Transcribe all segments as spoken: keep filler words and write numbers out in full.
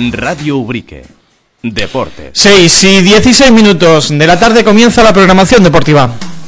Radio Ubrique. Deportes. seis y dieciséis minutos de la tarde comienza la programación deportiva.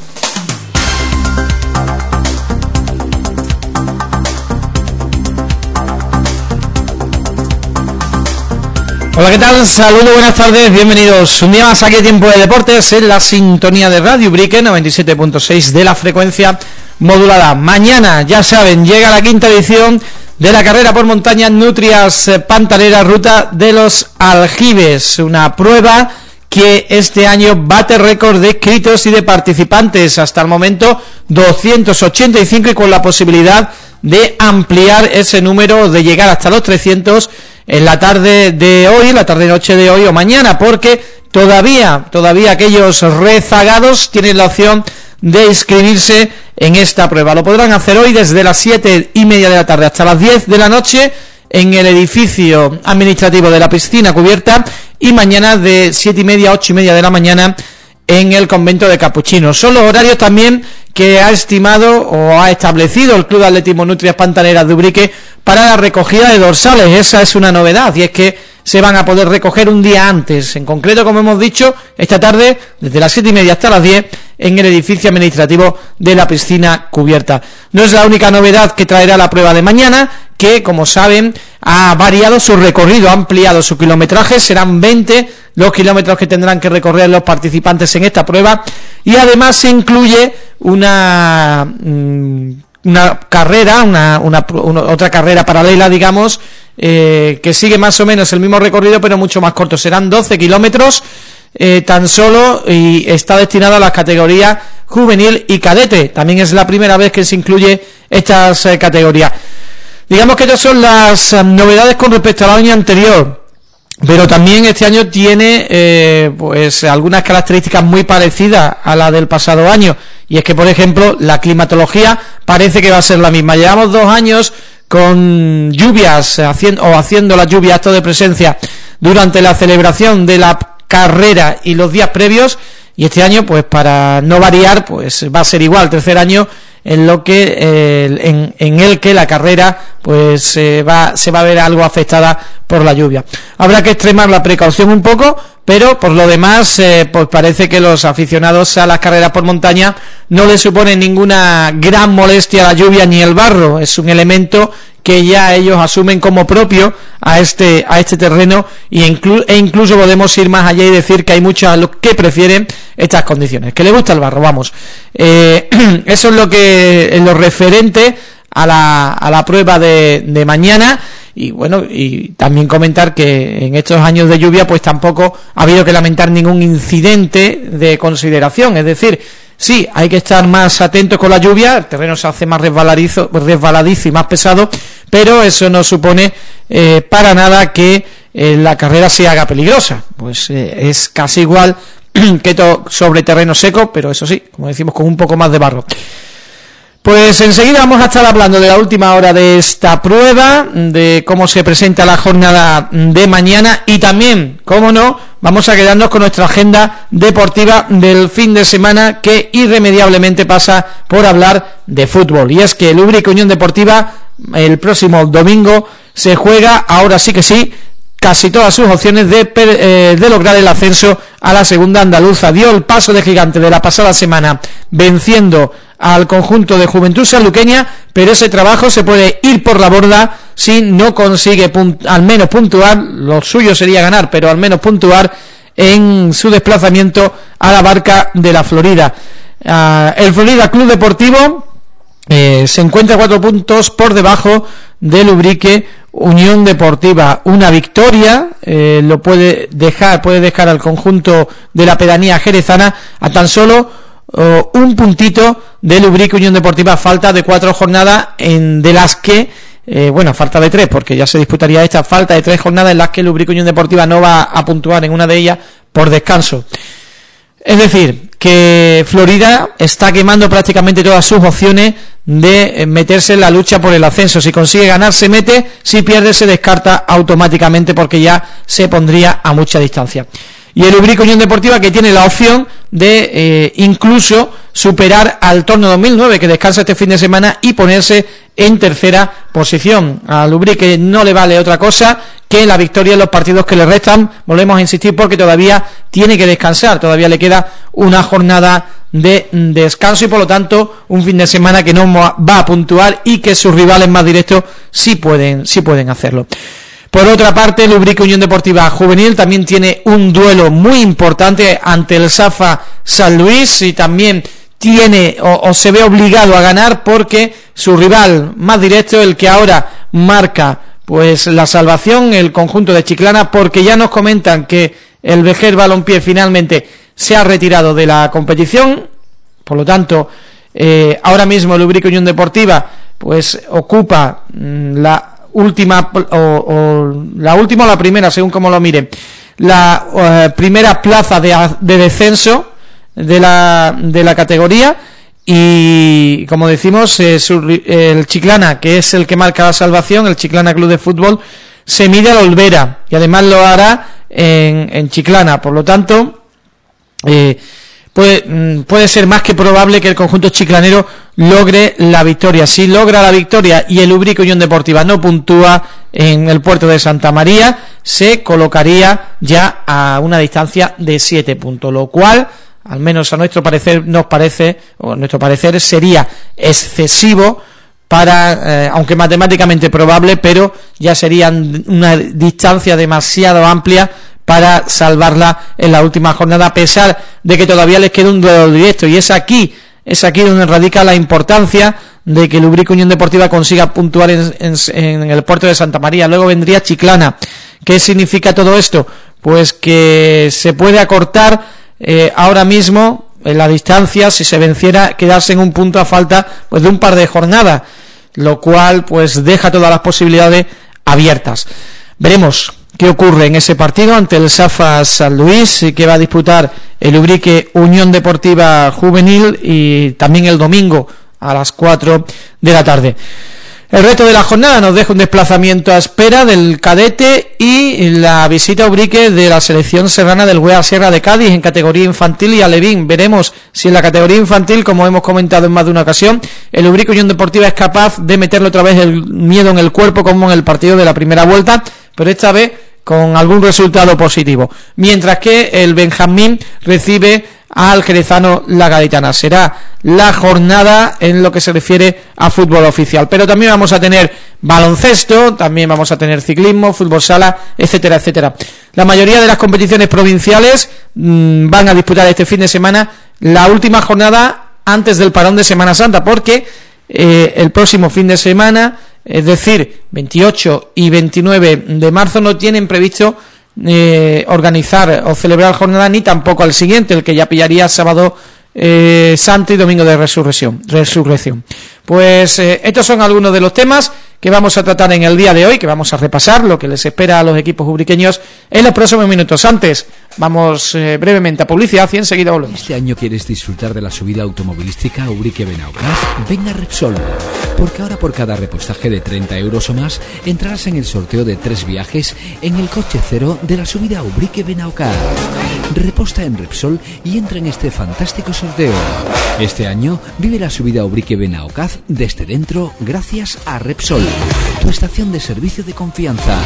Hola, ¿qué tal? Saludos, buenas tardes, bienvenidos un día más aquí a Tiempo de Deportes en la sintonía de Radio Ubrique noventa y siete punto seis de la frecuencia modulada. Mañana, ya saben, llega la quinta edición de la carrera por montaña Nutrias Pantanera Ruta de los Aljibes, una prueba que este año bate récord de inscritos y de participantes, hasta el momento doscientos ochenta y cinco, y con la posibilidad de ampliar ese número, de llegar hasta los trescientos en la tarde de hoy, la tarde-noche de hoy o mañana, porque todavía, todavía aquellos rezagados tienen la opción de inscribirse en esta prueba. Lo podrán hacer hoy desde las siete y media de la tarde hasta las diez de la noche en el edificio administrativo de la piscina cubierta, y mañana de siete y media a ocho y media de la mañana en el convento de Capuchinos. Son los horarios también que ha estimado o ha establecido el Club de Atletismo Nutrias Pantaneras de Ubrique para la recogida de dorsales. Esa es una novedad, y es que se van a poder recoger un día antes, en concreto, como hemos dicho, esta tarde desde las siete y media hasta las diez en el edificio administrativo de la piscina cubierta. No es la única novedad que traerá la prueba de mañana, que, como saben, ha variado su recorrido, ha ampliado su kilometraje. Serán veinte los kilómetros que tendrán que recorrer los participantes en esta prueba, y además se incluye una una carrera, una, una, una otra carrera paralela, digamos, eh, que sigue más o menos el mismo recorrido, pero mucho más corto. Serán doce kilómetros eh, tan solo, y está destinado a las categorías juvenil y cadete. También es la primera vez que se incluye estas eh, categorías. Digamos que estas son las eh, novedades con respecto al año anterior. Pero también este año tiene eh, pues algunas características muy parecidas a la del pasado año, y es que, por ejemplo, la climatología parece que va a ser la misma. Llevamos dos años con lluvias, haciendo, o haciendo las lluvias acto de presencia durante la celebración de la carrera y los días previos, y este año, pues para no variar, pues va a ser igual, tercer año en lo que eh, en, en el que la carrera pues eh, va se va a ver algo afectada por la lluvia. Habrá que extremar la precaución un poco, pero por lo demás eh, pues parece que los aficionados a las carreras por montaña no les supone ninguna gran molestia la lluvia ni el barro. Es un elemento que ya ellos asumen como propio a este a este terreno, y inclu, e incluso podemos ir más allá y decir que hay muchos a los que prefieren estas condiciones, que les gusta el barro, vamos. Eh, eso es lo que en lo referente a la a la prueba de, de mañana. Y bueno, y también comentar que en estos años de lluvia pues tampoco ha habido que lamentar ningún incidente de consideración. Es decir, sí, hay que estar más atentos con la lluvia, el terreno se hace más resbaladizo, resbaladizo y más pesado, pero eso no supone eh, para nada que eh, la carrera se haga peligrosa. Pues eh, es casi igual que to- sobre terreno seco, pero eso sí, como decimos, con un poco más de barro. Pues enseguida vamos a estar hablando de la última hora de esta prueba, de cómo se presenta la jornada de mañana, y también, cómo no, vamos a quedarnos con nuestra agenda deportiva del fin de semana, que irremediablemente pasa por hablar de fútbol. Y es que el Ubrique Unión Deportiva el próximo domingo se juega, ahora sí que sí, casi todas sus opciones de, eh, de lograr el ascenso a la segunda andaluza. Dio el paso de gigante de la pasada semana venciendo al conjunto de Juventud Sanluqueña, pero ese trabajo se puede ir por la borda si no consigue punt- al menos puntuar. Lo suyo sería ganar, pero al menos puntuar en su desplazamiento a la Barca de la Florida. Uh, el Florida Club Deportivo eh, se encuentra cuatro puntos por debajo del Ubrique Unión Deportiva. Una victoria eh, lo puede dejar puede dejar al conjunto de la pedanía jerezana a tan solo uh, un puntito del Ubrique Unión Deportiva, a falta de cuatro jornadas, en de las que eh, bueno, falta de tres, porque ya se disputaría esta falta de tres jornadas en las que el Ubrique Unión Deportiva no va a puntuar en una de ellas por descanso. Es decir, que Florida está quemando prácticamente todas sus opciones de meterse en la lucha por el ascenso. Si consigue ganar se mete, si pierde se descarta automáticamente, porque ya se pondría a mucha distancia. Y el Ubrique Unión Deportiva, que tiene la opción de eh, incluso superar al Torno dos mil nueve, que descansa este fin de semana, y ponerse en tercera posición. Al Ubrique no le vale otra cosa que que la victoria en los partidos que le restan. Volvemos a insistir porque todavía tiene que descansar, todavía le queda una jornada de descanso y por lo tanto un fin de semana que no va a puntuar y que sus rivales más directos sí pueden, sí pueden hacerlo. Por otra parte, el Ubrique Unión Deportiva Juvenil también tiene un duelo muy importante ante el Safa San Luis y también tiene o, o se ve obligado a ganar porque su rival más directo, el que ahora marca pues la salvación, el conjunto de Chiclana, porque ya nos comentan que el Vejer Balompié finalmente se ha retirado de la competición, por lo tanto eh, ahora mismo el Ubrique Unión Deportiva pues ocupa mmm, la última o, o la última o la primera, según como lo miren, la uh, primera plaza de, de descenso de la de la categoría y como decimos eh, su, el Chiclana, que es el que marca la salvación, el Chiclana Club de Fútbol, se mide al Olvera y además lo hará en, en Chiclana, por lo tanto eh, puede, puede ser más que probable que el conjunto chiclanero logre la victoria. Si logra la victoria y el Ubrique Unión Deportiva no puntúa en el puerto de Santa María, se colocaría ya a una distancia de siete puntos, lo cual, al menos a nuestro parecer, nos parece, o a nuestro parecer, sería excesivo para, eh, aunque matemáticamente probable, pero ya sería una distancia demasiado amplia para salvarla en la última jornada, a pesar de que todavía les queda un duelo directo, y es aquí es aquí donde radica la importancia de que el Ubrique Unión Deportiva consiga puntuar en, en, en el puerto de Santa María. Luego vendría Chiclana. ¿Qué significa todo esto? Pues que se puede acortar eh, ahora mismo en la distancia, si se venciera, quedarse en un punto a falta pues de un par de jornadas, lo cual pues deja todas las posibilidades abiertas. Veremos qué ocurre en ese partido ante el Safa San Luis, que va a disputar el Ubrique Unión Deportiva Juvenil, y también el domingo a las cuatro de la tarde. El resto de la jornada nos deja un desplazamiento a espera del cadete y la visita a Ubrique de la selección serrana del Huea Sierra de Cádiz en categoría infantil y alevín. Veremos si en la categoría infantil, como hemos comentado en más de una ocasión, el Ubrique Unión Deportiva es capaz de meterle otra vez el miedo en el cuerpo como en el partido de la primera vuelta, pero esta vez con algún resultado positivo, mientras que el Benjamín recibe al jerezano La Gaditana. Será la jornada en lo que se refiere a fútbol oficial, pero también vamos a tener baloncesto, también vamos a tener ciclismo, fútbol sala, etcétera, etcétera. La mayoría de las competiciones provinciales mmm, van a disputar este fin de semana la última jornada antes del parón de Semana Santa, porque eh, el próximo fin de semana, es decir, veintiocho y veintinueve de marzo, no tienen previsto eh, organizar o celebrar jornada, ni tampoco al siguiente, el que ya pillaría sábado eh, santo y domingo de resurrección. resurrección. Pues eh, estos son algunos de los temas que vamos a tratar en el día de hoy, que vamos a repasar lo que les espera a los equipos ubriqueños en los próximos minutos. Antes, vamos eh, brevemente a publicidad y enseguida volvemos. ¿Este año quieres disfrutar de la subida automovilística a Ubrique Benaocaz? Ven a Repsol, porque ahora por cada repostaje de treinta euros o más entrarás en el sorteo de tres viajes en el coche cero de la subida a Ubrique Benaocaz. Reposta en Repsol y entra en este fantástico sorteo. Este año vive la subida a Ubrique Benaocaz desde dentro gracias a Repsol, tu estación de servicio de confianza.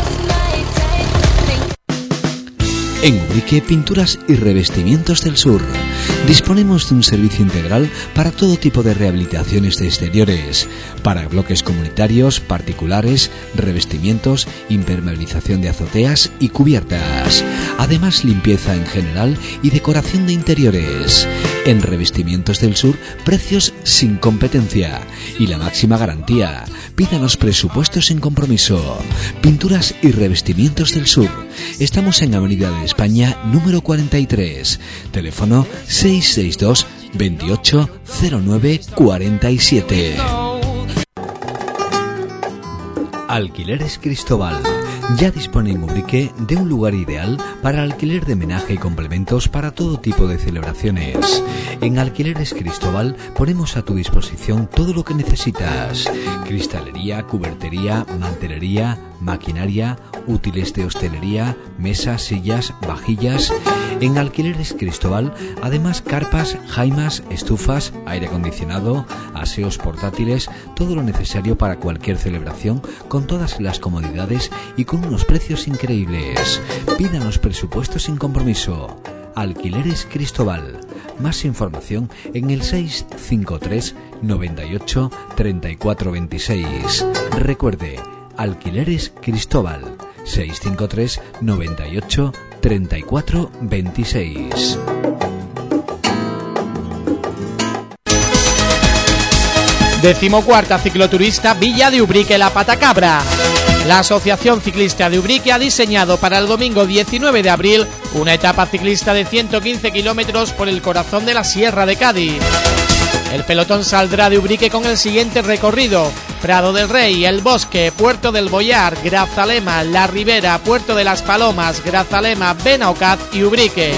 En Ubrique Pinturas y Revestimientos del Sur disponemos de un servicio integral para todo tipo de rehabilitaciones de exteriores, para bloques comunitarios, particulares, revestimientos, impermeabilización de azoteas y cubiertas. Además, limpieza en general y decoración de interiores. En Revestimientos del Sur, precios sin competencia y la máxima garantía. Pídanos presupuestos sin compromiso. Pinturas y Revestimientos del Sur. Estamos en Avenida de España número cuarenta y tres. Teléfono seis seis dos, veintiocho, cero nueve, cuarenta y siete. Alquileres Cristóbal. Ya dispone en Ubrique de un lugar ideal para alquiler de menaje y complementos para todo tipo de celebraciones. En Alquileres Cristóbal ponemos a tu disposición todo lo que necesitas: cristalería, cubertería, mantelería, maquinaria, útiles de hostelería, mesas, sillas, vajillas. En Alquileres Cristóbal, además carpas, jaimas, estufas, aire acondicionado, aseos portátiles, todo lo necesario para cualquier celebración, con todas las comodidades y con unos precios increíbles. Pídanos presupuestos sin compromiso. Alquileres Cristóbal. Más información en el seis cinco tres, noventa y ocho, treinta y cuatro veintiséis. Recuerde, Alquileres Cristóbal. seis cinco tres, noventa y ocho, treinta y cuatro veintiséis. Decimocuarta cicloturista Villa de Ubrique La Patacabra. La Asociación Ciclista de Ubrique ha diseñado para el domingo diecinueve de abril una etapa ciclista de ciento quince kilómetros por el corazón de la Sierra de Cádiz. El pelotón saldrá de Ubrique con el siguiente recorrido: Prado del Rey, El Bosque, Puerto del Boyar, Grazalema, La Ribera, Puerto de las Palomas, Grazalema, Benaocaz y Ubrique.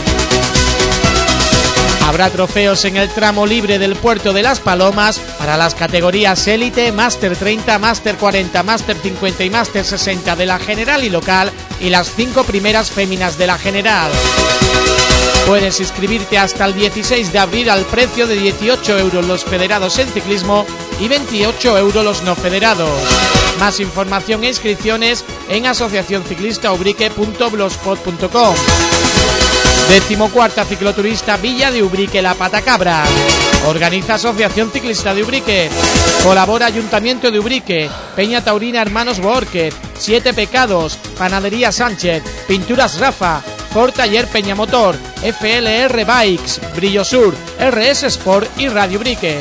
Habrá trofeos en el tramo libre del Puerto de las Palomas para las categorías Élite, Máster treinta, Máster cuarenta, Máster cincuenta y Máster sesenta de la general y local y las cinco primeras féminas de la general. Puedes inscribirte hasta el dieciséis de abril al precio de dieciocho euros los federados en ciclismo y veintiocho euros los no federados. Más información e inscripciones en asociación ciclista ubrique punto blogspot punto com. Decimocuarta cicloturista Villa de Ubrique La Patacabra. Organiza Asociación Ciclista de Ubrique. Colabora Ayuntamiento de Ubrique, Peña Taurina Hermanos Boórquez, Siete Pecados, Panadería Sánchez, Pinturas Rafa, Ford Taller Peñamotor, F L R Bikes, Brillo Sur, R S Sport y Radio Ubrique.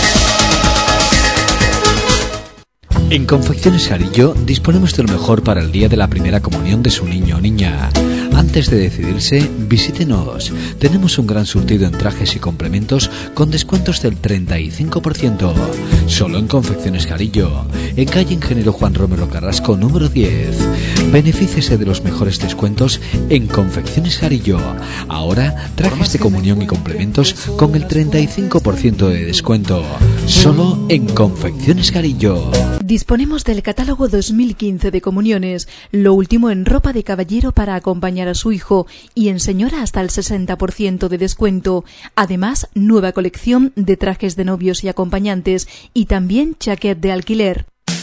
En Confecciones Jarillo disponemos de lo mejor para el día de la primera comunión de su niño o niña. Antes de decidirse, visítenos. Tenemos un gran surtido en trajes y complementos con descuentos del treinta y cinco por ciento. Solo en Confecciones Jarillo, en calle Ingeniero Juan Romero Carrasco número diez. Benefíciese de los mejores descuentos en Confecciones Jarillo. Ahora, trajes de comunión y complementos con el treinta y cinco por ciento de descuento. Solo en Confecciones Jarillo. Disponemos del catálogo dos mil quince de comuniones, lo último en ropa de caballero para acompañar a su hijo y en señora hasta el sesenta por ciento de descuento. Además, nueva colección de trajes de novios y acompañantes y también chaquet de alquiler.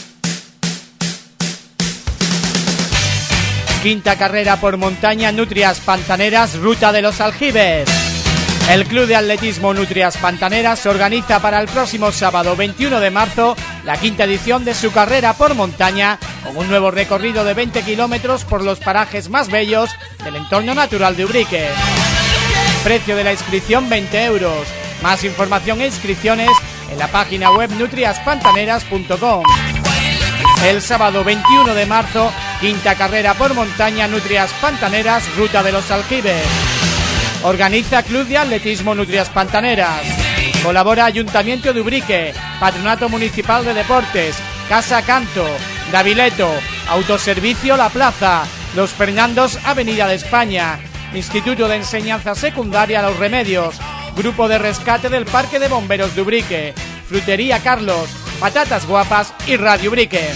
Quinta carrera por montaña Nutrias Pantaneras, Ruta de los Aljibes. El Club de Atletismo Nutrias Pantaneras organiza para el próximo sábado veintiuno de marzo la quinta edición de su carrera por montaña, con un nuevo recorrido de veinte kilómetros por los parajes más bellos del entorno natural de Ubrique. Precio de la inscripción veinte euros. Más información e inscripciones en la página web nutrias pantaneras punto com. El sábado veintiuno de marzo, quinta carrera por montaña Nutrias Pantaneras, Ruta de los Aljibes. Organiza Club de Atletismo Nutrias Pantaneras. Colabora Ayuntamiento de Ubrique, Patronato Municipal de Deportes, Casa Canto, Davileto, Autoservicio La Plaza, Los Fernandos, Avenida de España, Instituto de Enseñanza Secundaria Los Remedios, Grupo de Rescate del Parque de Bomberos de Ubrique, Frutería Carlos, Patatas Guapas y Radio Ubrique.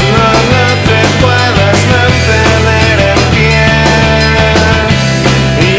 Y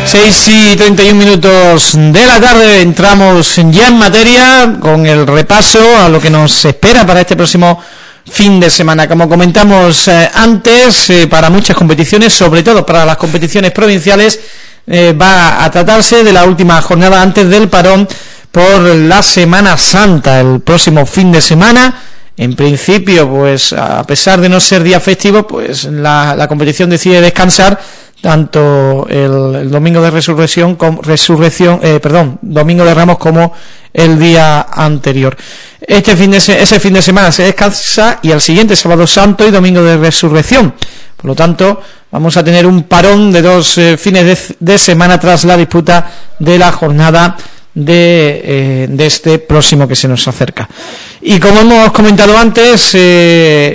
seis y treinta y un minutos de la tarde, entramos ya en materia con el repaso a lo que nos espera para este próximo fin de semana. Como comentamos eh, antes, eh, para muchas competiciones, sobre todo para las competiciones provinciales, eh, va a tratarse de la última jornada antes del parón por la Semana Santa, el próximo fin de semana. En principio, pues a pesar de no ser día festivo, pues la, la competición decide descansar tanto el, el domingo de resurrección, como, resurrección eh, perdón, domingo de Ramos, como el día anterior. Este fin de se, ese fin de semana se descansa y el siguiente, sábado santo y domingo de resurrección. Por lo tanto, vamos a tener un parón de dos eh, fines de, de semana tras la disputa de la jornada de, eh, de este próximo que se nos acerca. Y como hemos comentado antes, eh,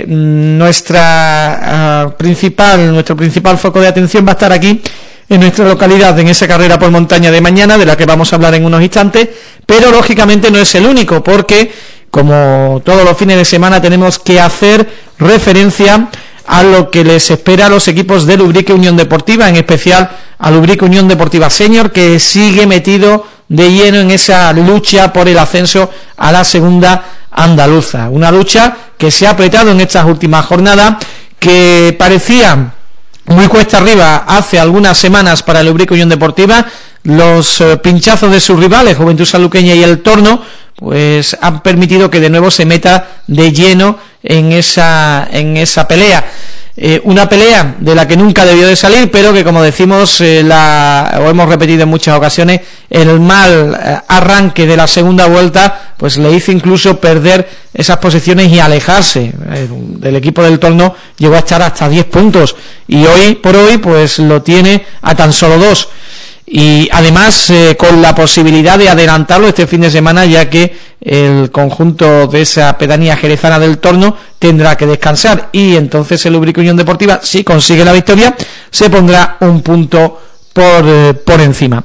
nuestra uh, principal nuestro principal foco de atención va a estar aquí en nuestra localidad, en esa carrera por montaña de mañana, de la que vamos a hablar en unos instantes, pero lógicamente no es el único, porque como todos los fines de semana tenemos que hacer referencia a lo que les espera a los equipos de Lubrique Unión Deportiva, en especial a Lubrique Unión Deportiva Senior, que sigue metido de lleno en esa lucha por el ascenso a la segunda andaluza. Una lucha que se ha apretado en estas últimas jornadas, que parecía muy cuesta arriba hace algunas semanas para el Lubrique Unión Deportiva. Los eh, pinchazos de sus rivales, Juventud Sanluqueña y El Torno, pues han permitido que de nuevo se meta de lleno en esa en esa pelea. Eh, una pelea de la que nunca debió de salir, pero que, como decimos, eh, la, o hemos repetido en muchas ocasiones, el mal eh, arranque de la segunda vuelta pues le hizo incluso perder esas posiciones y alejarse. Eh, del equipo del Torno llegó a estar hasta diez puntos y hoy por hoy pues lo tiene a tan solo dos. Y además eh, con la posibilidad de adelantarlo este fin de semana, ya que el conjunto de esa pedanía jerezana del Torno tendrá que descansar, y entonces el Lubrique Unión Deportiva, si consigue la victoria, se pondrá un punto por, eh, por encima.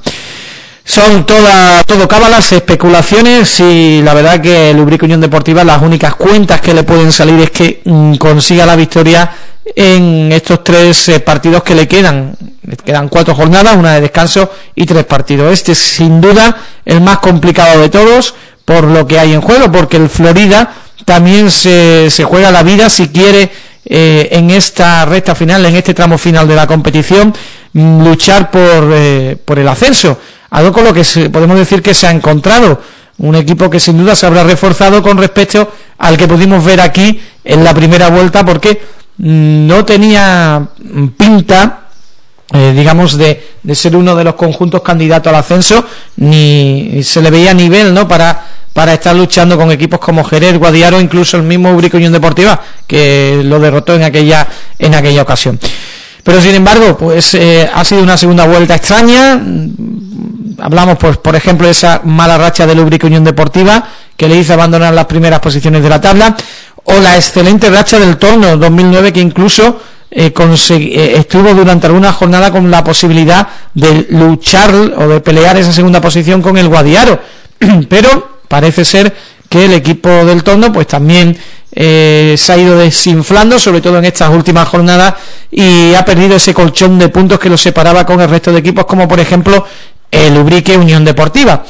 Son toda, todo cábalas, especulaciones, y la verdad que el Lubrique Unión Deportiva, las únicas cuentas que le pueden salir es que mm, consiga la victoria en estos tres eh, partidos que le quedan. Le quedan cuatro jornadas, una de descanso y tres partidos. Este es sin duda el más complicado de todos por lo que hay en juego, porque el Florida también se, se juega la vida si quiere eh, en esta recta final, en este tramo final de la competición, mm, luchar por, eh, por el ascenso. Algo con lo que se, podemos decir que se ha encontrado un equipo que sin duda se habrá reforzado con respecto al que pudimos ver aquí en la primera vuelta, porque mm, no tenía pinta, Eh, digamos, de, de ser uno de los conjuntos candidatos al ascenso, ni se le veía nivel, ¿no?, para, para estar luchando con equipos como Jerez, Guadiaro, incluso el mismo Lubrique Unión Deportiva, que lo derrotó en aquella, en aquella ocasión. Pero sin embargo, pues eh, ha sido una segunda vuelta extraña. Hablamos, pues, por ejemplo, de esa mala racha de Lubrique Unión Deportiva, que le hizo abandonar las primeras posiciones de la tabla, o la excelente racha del Torno dos mil nueve, que incluso Eh, consegui, eh, estuvo durante alguna jornada con la posibilidad de luchar o de pelear esa segunda posición con el Guadiaro, pero parece ser que el equipo del Torno pues también eh, se ha ido desinflando, sobre todo en estas últimas jornadas, y ha perdido ese colchón de puntos que lo separaba con el resto de equipos, como por ejemplo el Lubrique Unión Deportiva.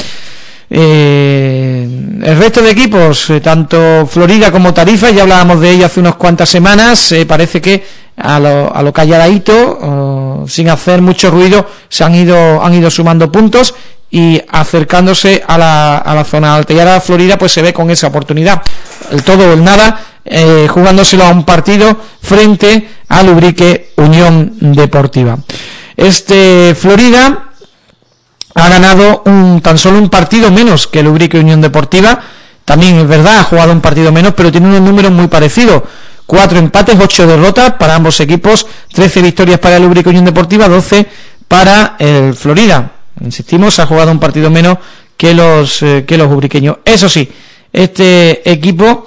Eh, el resto de equipos, eh, tanto Florida como Tarifa, ya hablábamos de ello hace unas cuantas semanas, eh, parece que a lo, a lo calladito, uh, sin hacer mucho ruido, se han ido han ido sumando puntos y acercándose a la, a la zona alta. Y ahora Florida pues se ve con esa oportunidad, el todo o el nada, eh, jugándoselo a un partido frente a Lubrique Unión Deportiva. Este Florida ha ganado un, tan solo un partido menos que Lubrique Unión Deportiva. También es verdad, ha jugado un partido menos, pero tiene unos números muy parecidos: cuatro empates, ocho derrotas para ambos equipos, trece victorias para el Lubrique Unión Deportiva, doce para el Florida. Insistimos, ha jugado un partido menos que los eh, que los lubriqueños. Eso sí, este equipo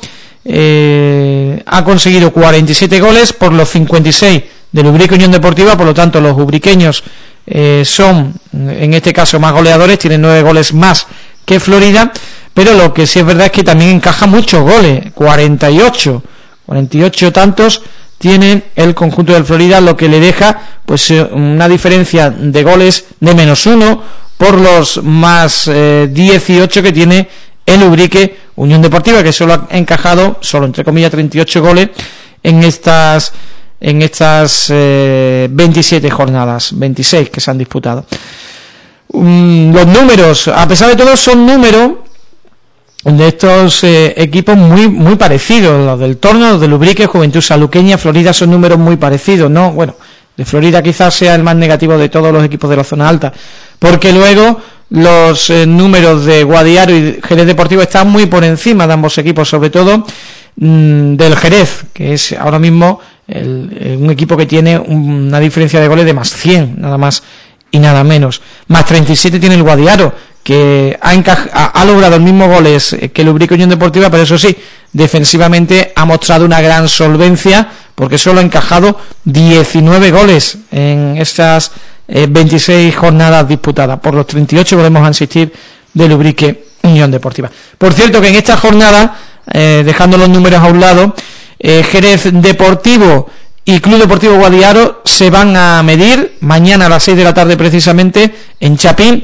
eh, ha conseguido cuarenta y siete goles por los cincuenta y seis de Lubrique Unión Deportiva. Por lo tanto, los lubriqueños eh, son, en este caso, más goleadores, tienen nueve goles más que Florida, pero lo que sí es verdad es que también encaja muchos goles, cuarenta y ocho tantos tiene el conjunto del Florida, lo que le deja pues una diferencia de goles de menos uno por los más eh, dieciocho que tiene el Ubrique Unión Deportiva, que solo ha encajado, solo entre comillas, treinta y ocho goles en estas en estas eh, veintisiete jornadas, veintiséis que se han disputado. Um, los números, a pesar de todo, son números de estos eh, equipos muy muy parecidos, los del Torno, los del Ubrique, Juventud Sanluqueña, Florida, son números muy parecidos, ¿no? Bueno, de Florida quizás sea el más negativo de todos los equipos de la zona alta, porque luego los eh, números de Guadiaro y Jerez Deportivo están muy por encima de ambos equipos, sobre todo mmm, del Jerez, que es ahora mismo el, el, un equipo que tiene una diferencia de goles de más cien, nada más y nada menos. Más treinta y siete tiene el Guadiaro, que ha, encaj- ha, ha logrado el mismo goles que el Ubrique Unión Deportiva, pero eso sí, defensivamente ha mostrado una gran solvencia, porque solo ha encajado diecinueve goles en estas eh, veintiséis jornadas disputadas, por los treinta y ocho, volvemos a insistir, del Ubrique Unión Deportiva. Por cierto, que en esta jornada, eh, dejando los números a un lado, eh, Jerez Deportivo y Club Deportivo Guadiaro se van a medir mañana a las seis de la tarde precisamente en Chapín,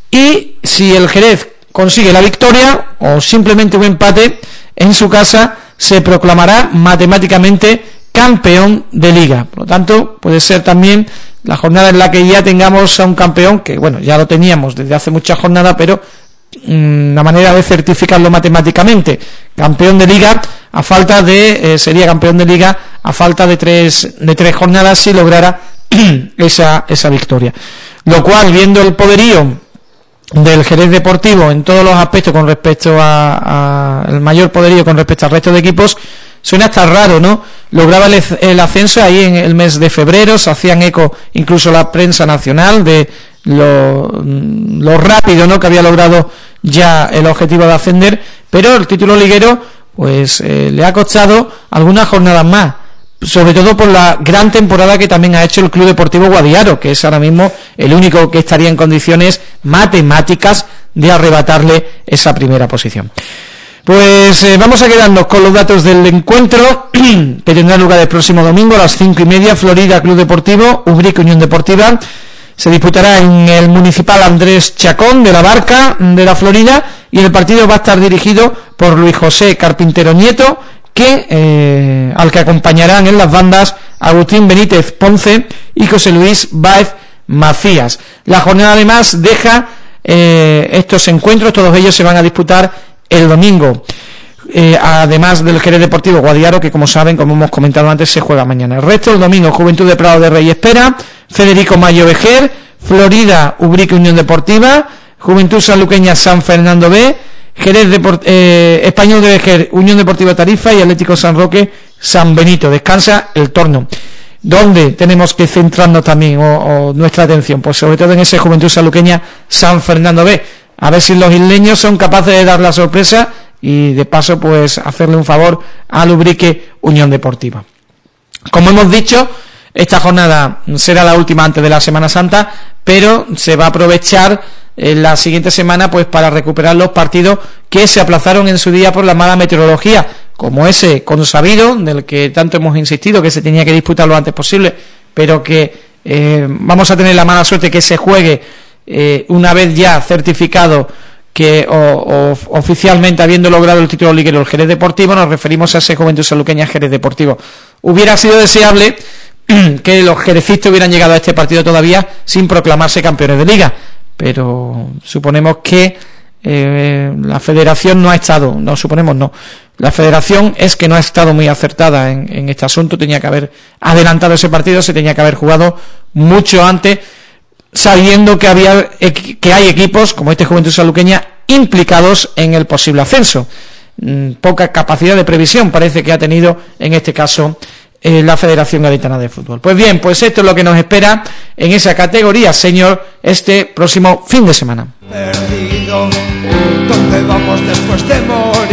y si el Jerez consigue la victoria o simplemente un empate en su casa, se proclamará matemáticamente campeón de liga. Por lo tanto, puede ser también la jornada en la que ya tengamos a un campeón, que bueno, ya lo teníamos desde hace muchas jornadas, pero mmm, la manera de certificarlo matemáticamente, campeón de liga a falta de, eh, sería campeón de liga a falta de tres, de tres jornadas si lograra esa, esa victoria. Lo cual, viendo el poderío del Jerez Deportivo en todos los aspectos con respecto a, a el mayor poderío con respecto al resto de equipos, suena hasta raro, ¿no? Lograba el, el ascenso ahí en el mes de febrero, se hacían eco incluso la prensa nacional de lo, lo rápido, ¿no?, que había logrado ya el objetivo de ascender, pero el título liguero pues eh, le ha costado algunas jornadas más, sobre todo por la gran temporada que también ha hecho el Club Deportivo Guadiaro, que es ahora mismo el único que estaría en condiciones matemáticas de arrebatarle esa primera posición. Pues eh, vamos a quedarnos con los datos del encuentro que tendrá lugar el próximo domingo a las cinco y media, Florida Club Deportivo, Ubrique Unión Deportiva. Se disputará en el Municipal Andrés Chacón de la Barca de la Florida, y el partido va a estar dirigido por Luis José Carpintero Nieto, que eh, al que acompañarán en las bandas Agustín Benítez Ponce y José Luis Báez Macías. La jornada además deja eh, estos encuentros, todos ellos se van a disputar el domingo, eh, además del Jerez Deportivo Guadiaro, que como saben, como hemos comentado antes, se juega mañana. El resto, el domingo, Juventud de Prado de Rey Espera, Federico Mayo Vejer, Florida Ubrique Unión Deportiva, Juventud Sanluqueña San Fernando B, Jerez Deport- eh, Español de Vejer Unión Deportiva Tarifa y Atlético San Roque San Benito. Descansa el Torno. ¿Dónde tenemos que centrarnos también o, o nuestra atención? Pues sobre todo en ese Juventud Sanluqueña San Fernando B. A ver si los isleños son capaces de dar la sorpresa y de paso pues hacerle un favor al Ubrique Unión Deportiva. Como hemos dicho, esta jornada será la última antes de la Semana Santa, pero se va a aprovechar en la siguiente semana pues para recuperar los partidos que se aplazaron en su día por la mala meteorología, como ese consabido del que tanto hemos insistido que se tenía que disputar lo antes posible, pero que eh, vamos a tener la mala suerte que se juegue eh, una vez ya certificado que o, o, oficialmente habiendo logrado el título liguero el Jerez Deportivo. Nos referimos a ese Juventud Sanluqueña Jerez Deportivo. Hubiera sido deseable que los jerecistas hubieran llegado a este partido todavía sin proclamarse campeones de liga, pero suponemos que eh, la federación no ha estado, no suponemos no, la federación es que no ha estado muy acertada en, en este asunto. Tenía que haber adelantado ese partido, se tenía que haber jugado mucho antes, sabiendo que había que hay equipos como este Juventud Sanluqueña implicados en el posible ascenso. Poca capacidad de previsión parece que ha tenido en este caso eh, la Federación Gaditana de Fútbol. Pues bien, pues esto es lo que nos espera en esa categoría, señor, este próximo fin de semana. Perdido, ¿dónde vamos después de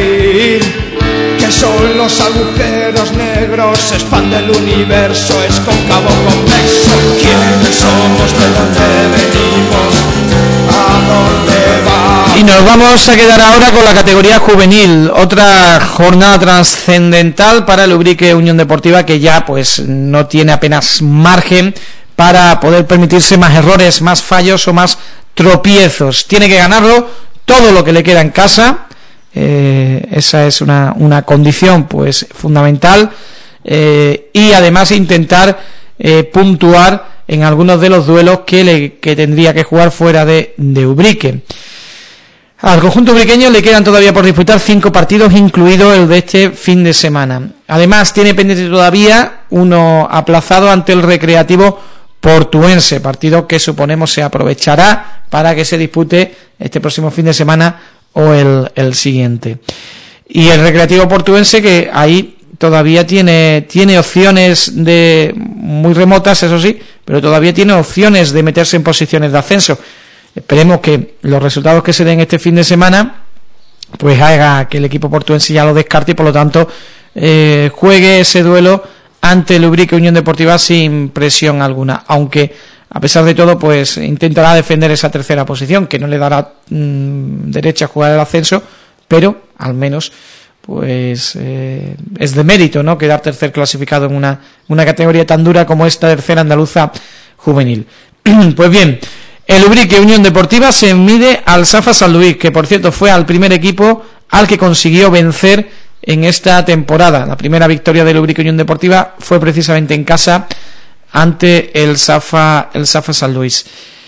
morir? ¿Qué son los agujeros negros? Se expande el universo, es cóncavo convexo. ¿Quiénes somos? ¿De dónde venimos? ¿A dónde vamos? Y nos vamos a quedar ahora con la categoría juvenil, otra jornada trascendental para el Ubrique Unión Deportiva, que ya pues no tiene apenas margen para poder permitirse más errores, más fallos o más tropiezos. Tiene que ganarlo todo lo que le queda en casa, eh, esa es una, una condición pues fundamental, eh, y además intentar eh, puntuar en algunos de los duelos que, le, que tendría que jugar fuera de, de Ubrique. Al conjunto ubriqueño le quedan todavía por disputar cinco partidos, incluido el de este fin de semana. Además, tiene pendiente todavía uno aplazado ante el Recreativo Portuense, partido que suponemos se aprovechará para que se dispute este próximo fin de semana o el, el siguiente. Y el Recreativo Portuense, que ahí todavía tiene, tiene opciones de muy remotas, eso sí, pero todavía tiene opciones de meterse en posiciones de ascenso. Esperemos que los resultados que se den este fin de semana pues haga que el equipo portuense ya lo descarte y por lo tanto eh, juegue ese duelo ante el Ubrique Unión Deportiva sin presión alguna, aunque a pesar de todo pues intentará defender esa tercera posición, que no le dará mmm, derecho a jugar el ascenso, pero al menos pues eh, es de mérito, ¿no?, quedar tercer clasificado en una, una categoría tan dura como esta tercera andaluza juvenil. Pues bien, el Ubrique Unión Deportiva se mide al Safa San Luis, que por cierto fue al primer equipo al que consiguió vencer en esta temporada. La primera victoria del Ubrique Unión Deportiva fue precisamente en casa ante el Safa, el Safa San Luis.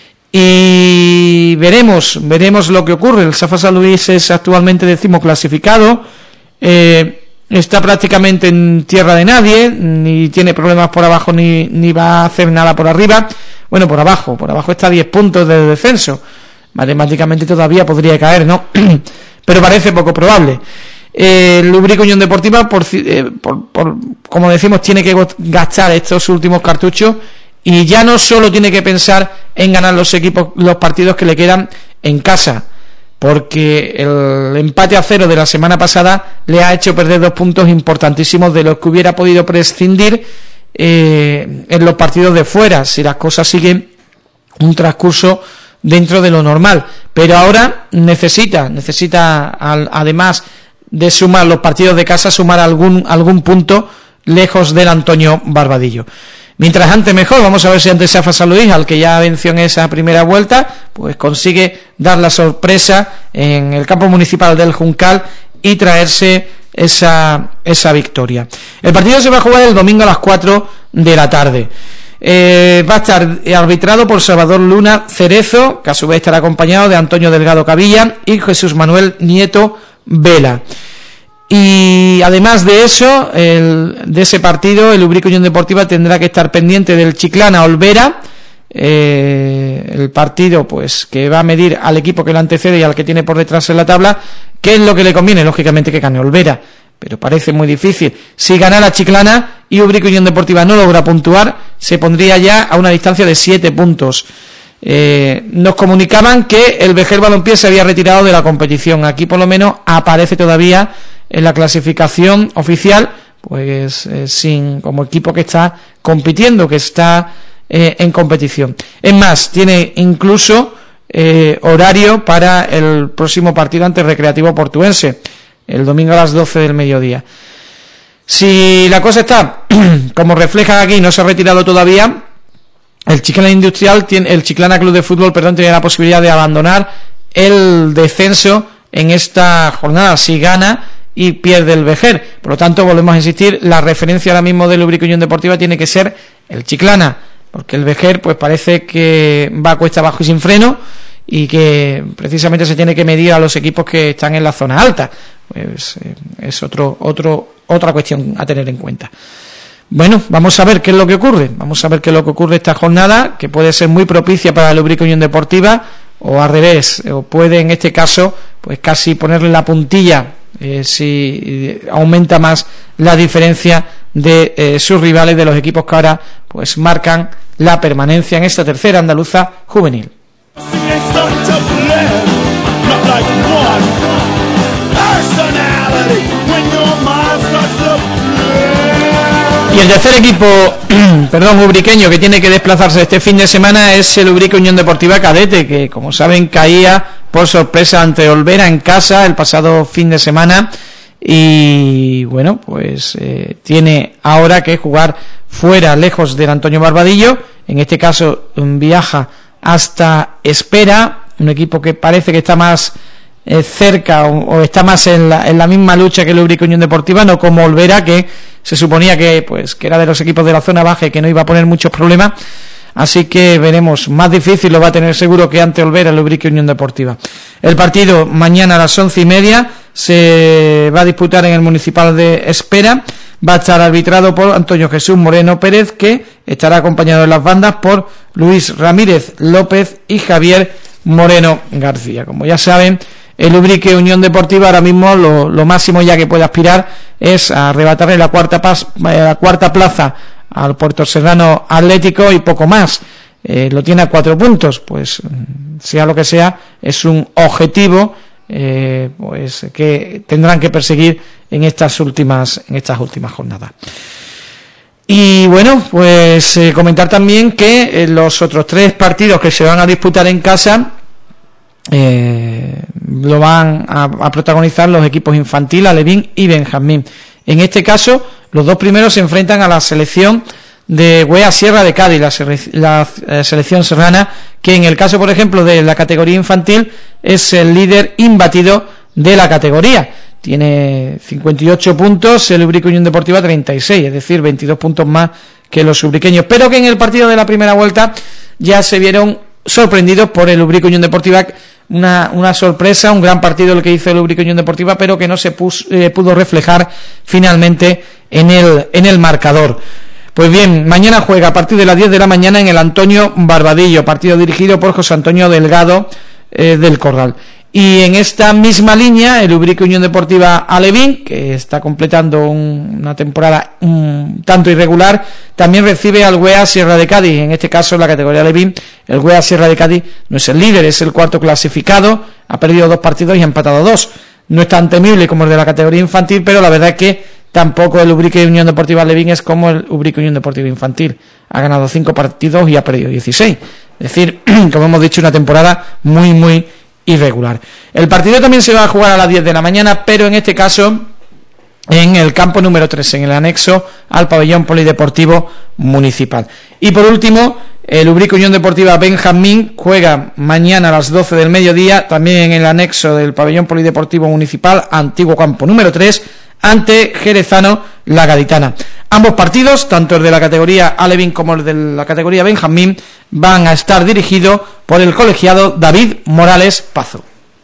Y veremos, veremos lo que ocurre. El Safa San Luis es actualmente decimoclasificado, eh, está prácticamente en tierra de nadie, ni tiene problemas por abajo ni, ni va a hacer nada por arriba. Bueno, por abajo, por abajo está a diez puntos de descenso. Matemáticamente todavía podría caer, ¿no? Pero parece poco probable. Eh, el Ubrique Unión Deportiva, por, eh, por, por, como decimos, tiene que gastar estos últimos cartuchos y ya no solo tiene que pensar en ganar los equipos, los partidos que le quedan en casa, porque el empate a cero de la semana pasada le ha hecho perder dos puntos importantísimos de los que hubiera podido prescindir Eh, en los partidos de fuera, si las cosas siguen un transcurso dentro de lo normal. Pero ahora necesita, necesita al, además de sumar los partidos de casa, sumar algún, algún punto lejos del Antonio Barbadillo. Mientras antes mejor, vamos a ver si ante Safa San Luis, al que ya venció en esa primera vuelta, pues consigue dar la sorpresa en el campo municipal del Juncal y traerse esa esa victoria. El partido se va a jugar el domingo a las cuatro de la tarde. Eh, va a estar arbitrado por Salvador Luna Cerezo, que a su vez estará acompañado de Antonio Delgado Cavilla y Jesús Manuel Nieto Vela. Y además de eso, el, de ese partido, el Ubrique Unión Deportiva tendrá que estar pendiente del Chiclana Olvera, eh, el partido pues que va a medir al equipo que lo antecede y al que tiene por detrás en la tabla. ¿Qué es lo que le conviene? Lógicamente que gane Olvera, pero parece muy difícil. Si gana la Chiclana y Ubrique Unión Deportiva no logra puntuar, se pondría ya a una distancia de siete puntos. Eh, nos comunicaban que el Vejer Balompié se había retirado de la competición. Aquí por lo menos aparece todavía en la clasificación oficial, pues eh, sin como equipo que está compitiendo, que está eh, en competición. Es más, tiene incluso eh, horario para el próximo partido ante el Recreativo Portuense, el domingo a las doce del mediodía. Si la cosa está como refleja aquí, no se ha retirado todavía, el Chiclana Industrial tiene, el Chiclana Club de Fútbol, perdón, tiene la posibilidad de abandonar el descenso en esta jornada si gana y pierde el Vejer. Por lo tanto, volvemos a insistir, la referencia ahora mismo del Ubrique Unión Deportiva tiene que ser el Chiclana, porque el Vejer pues parece que va a cuesta abajo y sin freno, y que precisamente se tiene que medir a los equipos que están en la zona alta. Pues eh, es otro otro otra cuestión a tener en cuenta. Bueno, vamos a ver qué es lo que ocurre. Vamos a ver qué es lo que ocurre esta jornada, que puede ser muy propicia para el Ubrique Unión Deportiva, o al revés, o puede en este caso pues casi ponerle la puntilla eh, si aumenta más la diferencia de eh, sus rivales, de los equipos que ahora pues marcan la permanencia en esta tercera andaluza juvenil. Y el tercer equipo, perdón, ubriqueño que tiene que desplazarse este fin de semana es el Ubrique Unión Deportiva Cadete, que como saben caía por sorpresa ante Olvera en casa el pasado fin de semana y bueno, pues eh, tiene ahora que jugar fuera, lejos del Antonio Barbadillo. En este caso viaja hasta Espera, un equipo que parece que está más eh, cerca o, o está más en la, en la misma lucha que el Ubrique Unión Deportiva, no como Olvera, que se suponía que pues que era de los equipos de la zona baja y que no iba a poner muchos problemas. Así que veremos, más difícil lo va a tener seguro que ante Olvera el Ubrique Unión Deportiva. El partido mañana a las once y media se va a disputar en el Municipal de Espera. Va a estar arbitrado por Antonio Jesús Moreno Pérez, que estará acompañado en las bandas por Luis Ramírez López y Javier Moreno García. Como ya saben, el Ubrique Unión Deportiva ahora mismo lo, lo máximo ya que puede aspirar es a arrebatarle la cuarta, pas, la cuarta plaza al Puerto Serrano Atlético y poco más. Eh, lo tiene a cuatro puntos, pues sea lo que sea, es un objetivo eh, pues que tendrán que perseguir en estas últimas en estas últimas jornadas. Y bueno, pues eh, comentar también que eh, los otros tres partidos que se van a disputar en casa eh, lo van a, a protagonizar los equipos Infantil, Alevín y Benjamín. En este caso, los dos primeros se enfrentan a la selección de Güea Sierra de Cádiz, la, la, la selección serrana, que en el caso, por ejemplo, de la categoría infantil, es el líder imbatido de la categoría. Tiene cincuenta y ocho puntos, el Ubrique Unión Deportiva treinta y seis, es decir, veintidós puntos más que los ubriqueños, pero que en el partido de la primera vuelta ya se vieron sorprendidos por el Ubrique Unión Deportiva. Una, una sorpresa, un gran partido el que hizo el Ubrique Unión Deportiva, pero que no se puso, eh, pudo reflejar finalmente en el, en el marcador. Pues bien, mañana juega a partir de las diez de la mañana en el Antonio Barbadillo, partido dirigido por José Antonio Delgado eh, del Corral. Y en esta misma línea, el Ubrique Unión Deportiva Alevín, que está completando un, una temporada un tanto irregular, también recibe al Güea Sierra de Cádiz. En este caso, en la categoría Alevín, el Güea Sierra de Cádiz no es el líder, es el cuarto clasificado, ha perdido dos partidos y ha empatado dos. No es tan temible como el de la categoría infantil, pero la verdad es que tampoco el Ubrique Unión Deportiva Alevín es como el Ubrique Unión Deportiva Infantil. Ha ganado cinco partidos y ha perdido dieciséis. Es decir, como hemos dicho, una temporada muy, muy irregular. El partido también se va a jugar a las diez de la mañana, pero en este caso en el campo número tres, en el anexo al pabellón polideportivo municipal. Y por último, el Ubrique Unión Deportiva Benjamín juega mañana a las doce del mediodía, también en el anexo del pabellón polideportivo municipal, antiguo campo número tres, ante Jerezano La Gaditana. Ambos partidos, tanto el de la categoría Alevín como el de la categoría Benjamín, van a estar dirigidos por el colegiado David Morales Pazo.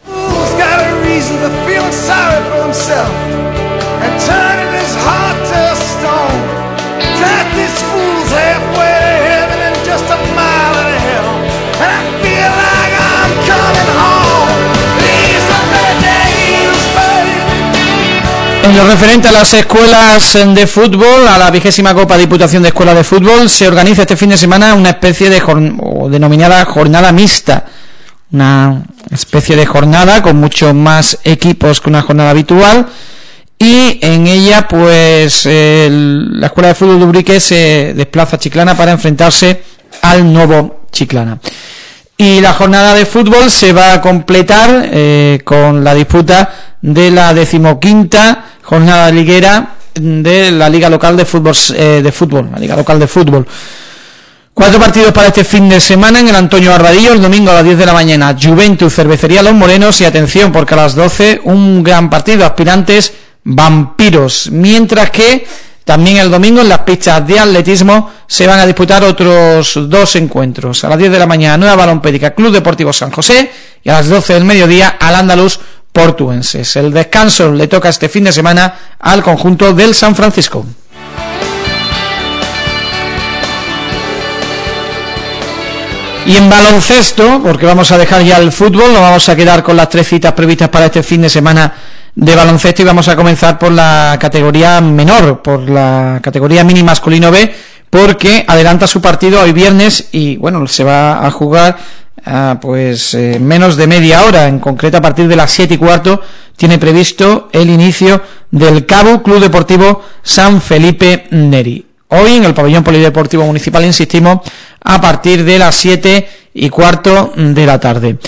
En lo referente a las escuelas de fútbol, a la vigésima Copa Diputación de Escuelas de Fútbol, se organiza este fin de semana una especie de jorn- o denominada jornada mixta, una especie de jornada con muchos más equipos que una jornada habitual, y en ella pues eh, la Escuela de Fútbol de Ubrique se desplaza a Chiclana para enfrentarse al Nuevo Chiclana. Y la jornada de fútbol se va a completar eh, con la disputa de la decimoquinta jornada liguera de la Liga Local de Fútbol, eh, de fútbol, la Liga Local de Fútbol. Cuatro partidos para este fin de semana en el Antonio Barbadillo, el domingo a las diez de la mañana, Juventus Cervecería Los Morenos, y atención porque a las doce un gran partido, Aspirantes Vampiros, mientras que también el domingo en las pistas de atletismo se van a disputar otros dos encuentros. A las diez de la mañana, Nueva Balompédica Club Deportivo San José, y a las doce del mediodía, al Andaluz Portuenses. El descanso le toca este fin de semana al conjunto del San Francisco. Y en baloncesto, porque vamos a dejar ya el fútbol, nos vamos a quedar con las tres citas previstas para este fin de semana de baloncesto, y vamos a comenzar por la categoría menor, por la categoría mini masculino B, porque adelanta su partido hoy viernes y bueno, se va a jugar a pues eh, menos de media hora, en concreto a partir de las siete y cuarto tiene previsto el inicio del Cabo Club Deportivo San Felipe Neri. Hoy en el pabellón polideportivo municipal, insistimos, a partir de las siete y cuarto de la tarde.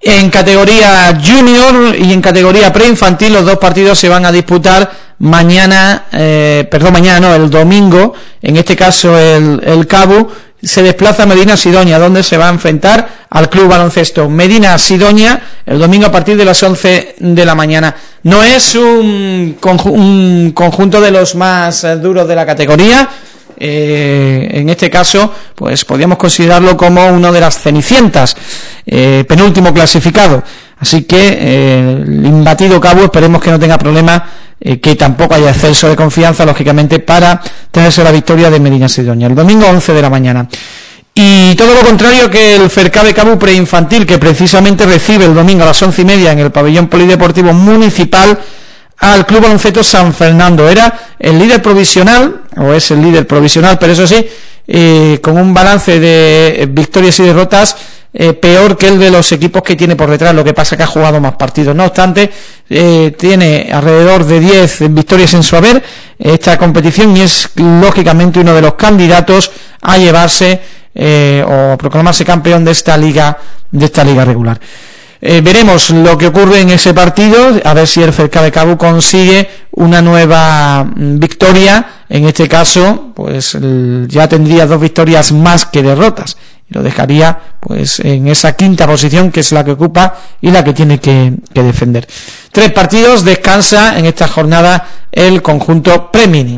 En categoría junior y en categoría preinfantil los dos partidos se van a disputar mañana, eh, perdón, mañana no, el domingo. En este caso el, el Cabu se desplaza a Medina Sidonia, donde se va a enfrentar al Club Baloncesto Medina Sidonia el domingo a partir de las once de la mañana. No es un, conju- un conjunto de los más eh, duros de la categoría. Eh, en este caso pues podríamos considerarlo como uno de las cenicientas, eh, penúltimo clasificado, así que eh, el imbatido Cabo esperemos que no tenga problemas, eh, que tampoco haya exceso de confianza lógicamente para tenerse la victoria de Medina Sidonia el domingo once de la mañana. Y todo lo contrario que el Fercabe Cabo preinfantil, que precisamente recibe el domingo a las once y media en el pabellón polideportivo municipal al Club Baloncesto San Fernando. Era el líder provisional, o es el líder provisional, pero eso sí, eh, con un balance de victorias y derrotas eh, peor que el de los equipos que tiene por detrás, lo que pasa que ha jugado más partidos. No obstante, eh, tiene alrededor de diez victorias en su haber esta competición y es lógicamente uno de los candidatos a llevarse eh, o proclamarse campeón de esta liga, de esta liga regular. Eh, veremos lo que ocurre en ese partido, a ver si el Fercabe Cabo consigue una nueva victoria. En este caso, pues el, ya tendría dos victorias más que derrotas y lo dejaría pues en esa quinta posición, que es la que ocupa y la que tiene que, que defender. Tres partidos, descansa en esta jornada el conjunto Premini.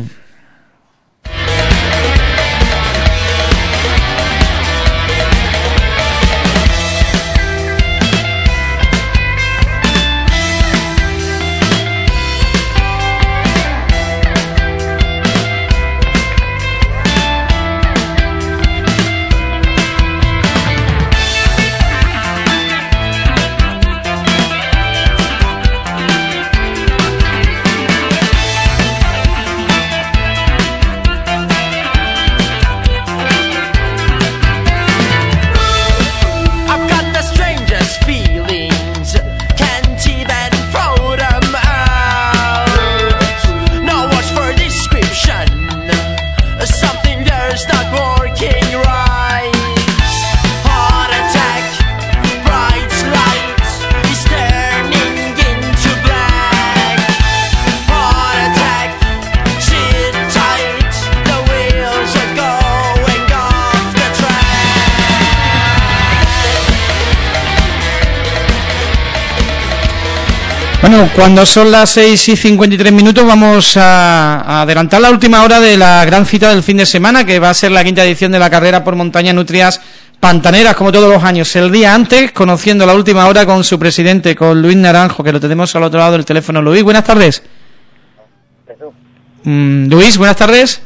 Bueno, cuando son las seis y cincuenta y tres minutos vamos a, a adelantar la última hora de la gran cita del fin de semana, que va a ser la quinta edición de la carrera por montaña Nutrias Pantaneras, como todos los años. El día antes, conociendo la última hora con su presidente, con Luis Naranjo, que lo tenemos al otro lado del teléfono. Luis, buenas tardes. Mm, Luis, buenas tardes.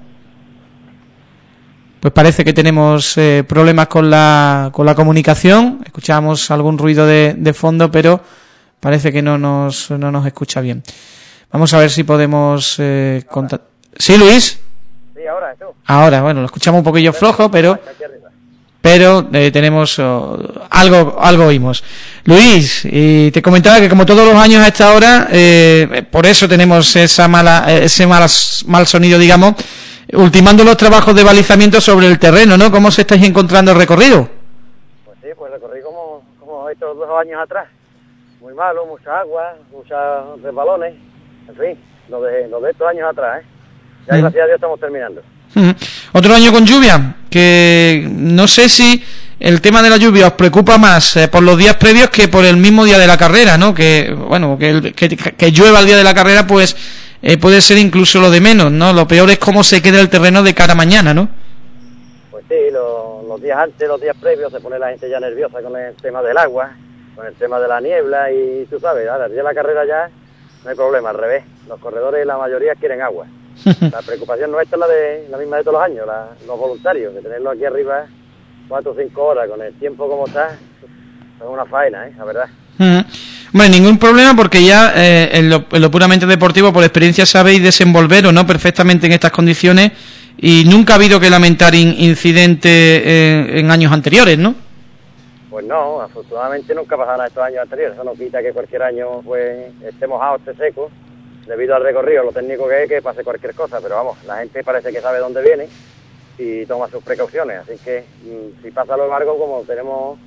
Pues parece que tenemos eh, problemas con la con la comunicación. Escuchamos algún ruido de, de fondo, pero parece que no nos no nos escucha bien. Vamos a ver si podemos eh, contactar. ¿Sí, Luis? Sí, ahora, tú. Ahora, bueno, lo escuchamos un poquillo flojo, pero pero eh, tenemos oh, algo algo oímos. Luis, y te comentaba que como todos los años a esta hora, eh, por eso tenemos esa mala ese mal, mal sonido, digamos, ultimando los trabajos de balizamiento sobre el terreno, ¿no? ¿Cómo se estáis encontrando el recorrido? Pues sí, pues recorrí como, como estos dos años atrás. Muy malo, mucha agua, muchos resbalones, en fin, lo de, lo de estos años atrás, ¿eh? Ya mm. gracias a Dios estamos terminando. Mm. Otro año con lluvia, que no sé si el tema de la lluvia os preocupa más eh, por los días previos que por el mismo día de la carrera, ¿no? Que, bueno, que, el, que, que llueva el día de la carrera, pues eh, puede ser incluso lo de menos, ¿no? Lo peor es cómo se queda el terreno de cara a mañana, ¿no? Pues sí, lo, los días antes, los días previos, se pone la gente ya nerviosa con el tema del agua, con el tema de la niebla y tú sabes, ahora el día de la carrera ya no hay problema, al revés, los corredores la mayoría quieren agua. La preocupación nuestra es la de la misma de todos los años, la, los voluntarios, que tenerlo aquí arriba cuatro o cinco horas con el tiempo como está, es una faena, ¿eh? La verdad. Uh-huh. Bueno, ningún problema porque ya eh, en, lo, en lo puramente deportivo, por experiencia, sabéis desenvolveros, ¿no?, perfectamente en estas condiciones y nunca ha habido que lamentar in, incidentes eh, en años anteriores, ¿no? Pues no, afortunadamente nunca ha pasado nada estos años anteriores. Eso no quita que cualquier año pues esté mojado, esté seco, debido al recorrido, lo técnico que es, que pase cualquier cosa, pero vamos, la gente parece que sabe dónde viene y toma sus precauciones, así que mmm, si pasa lo largo, como tenemos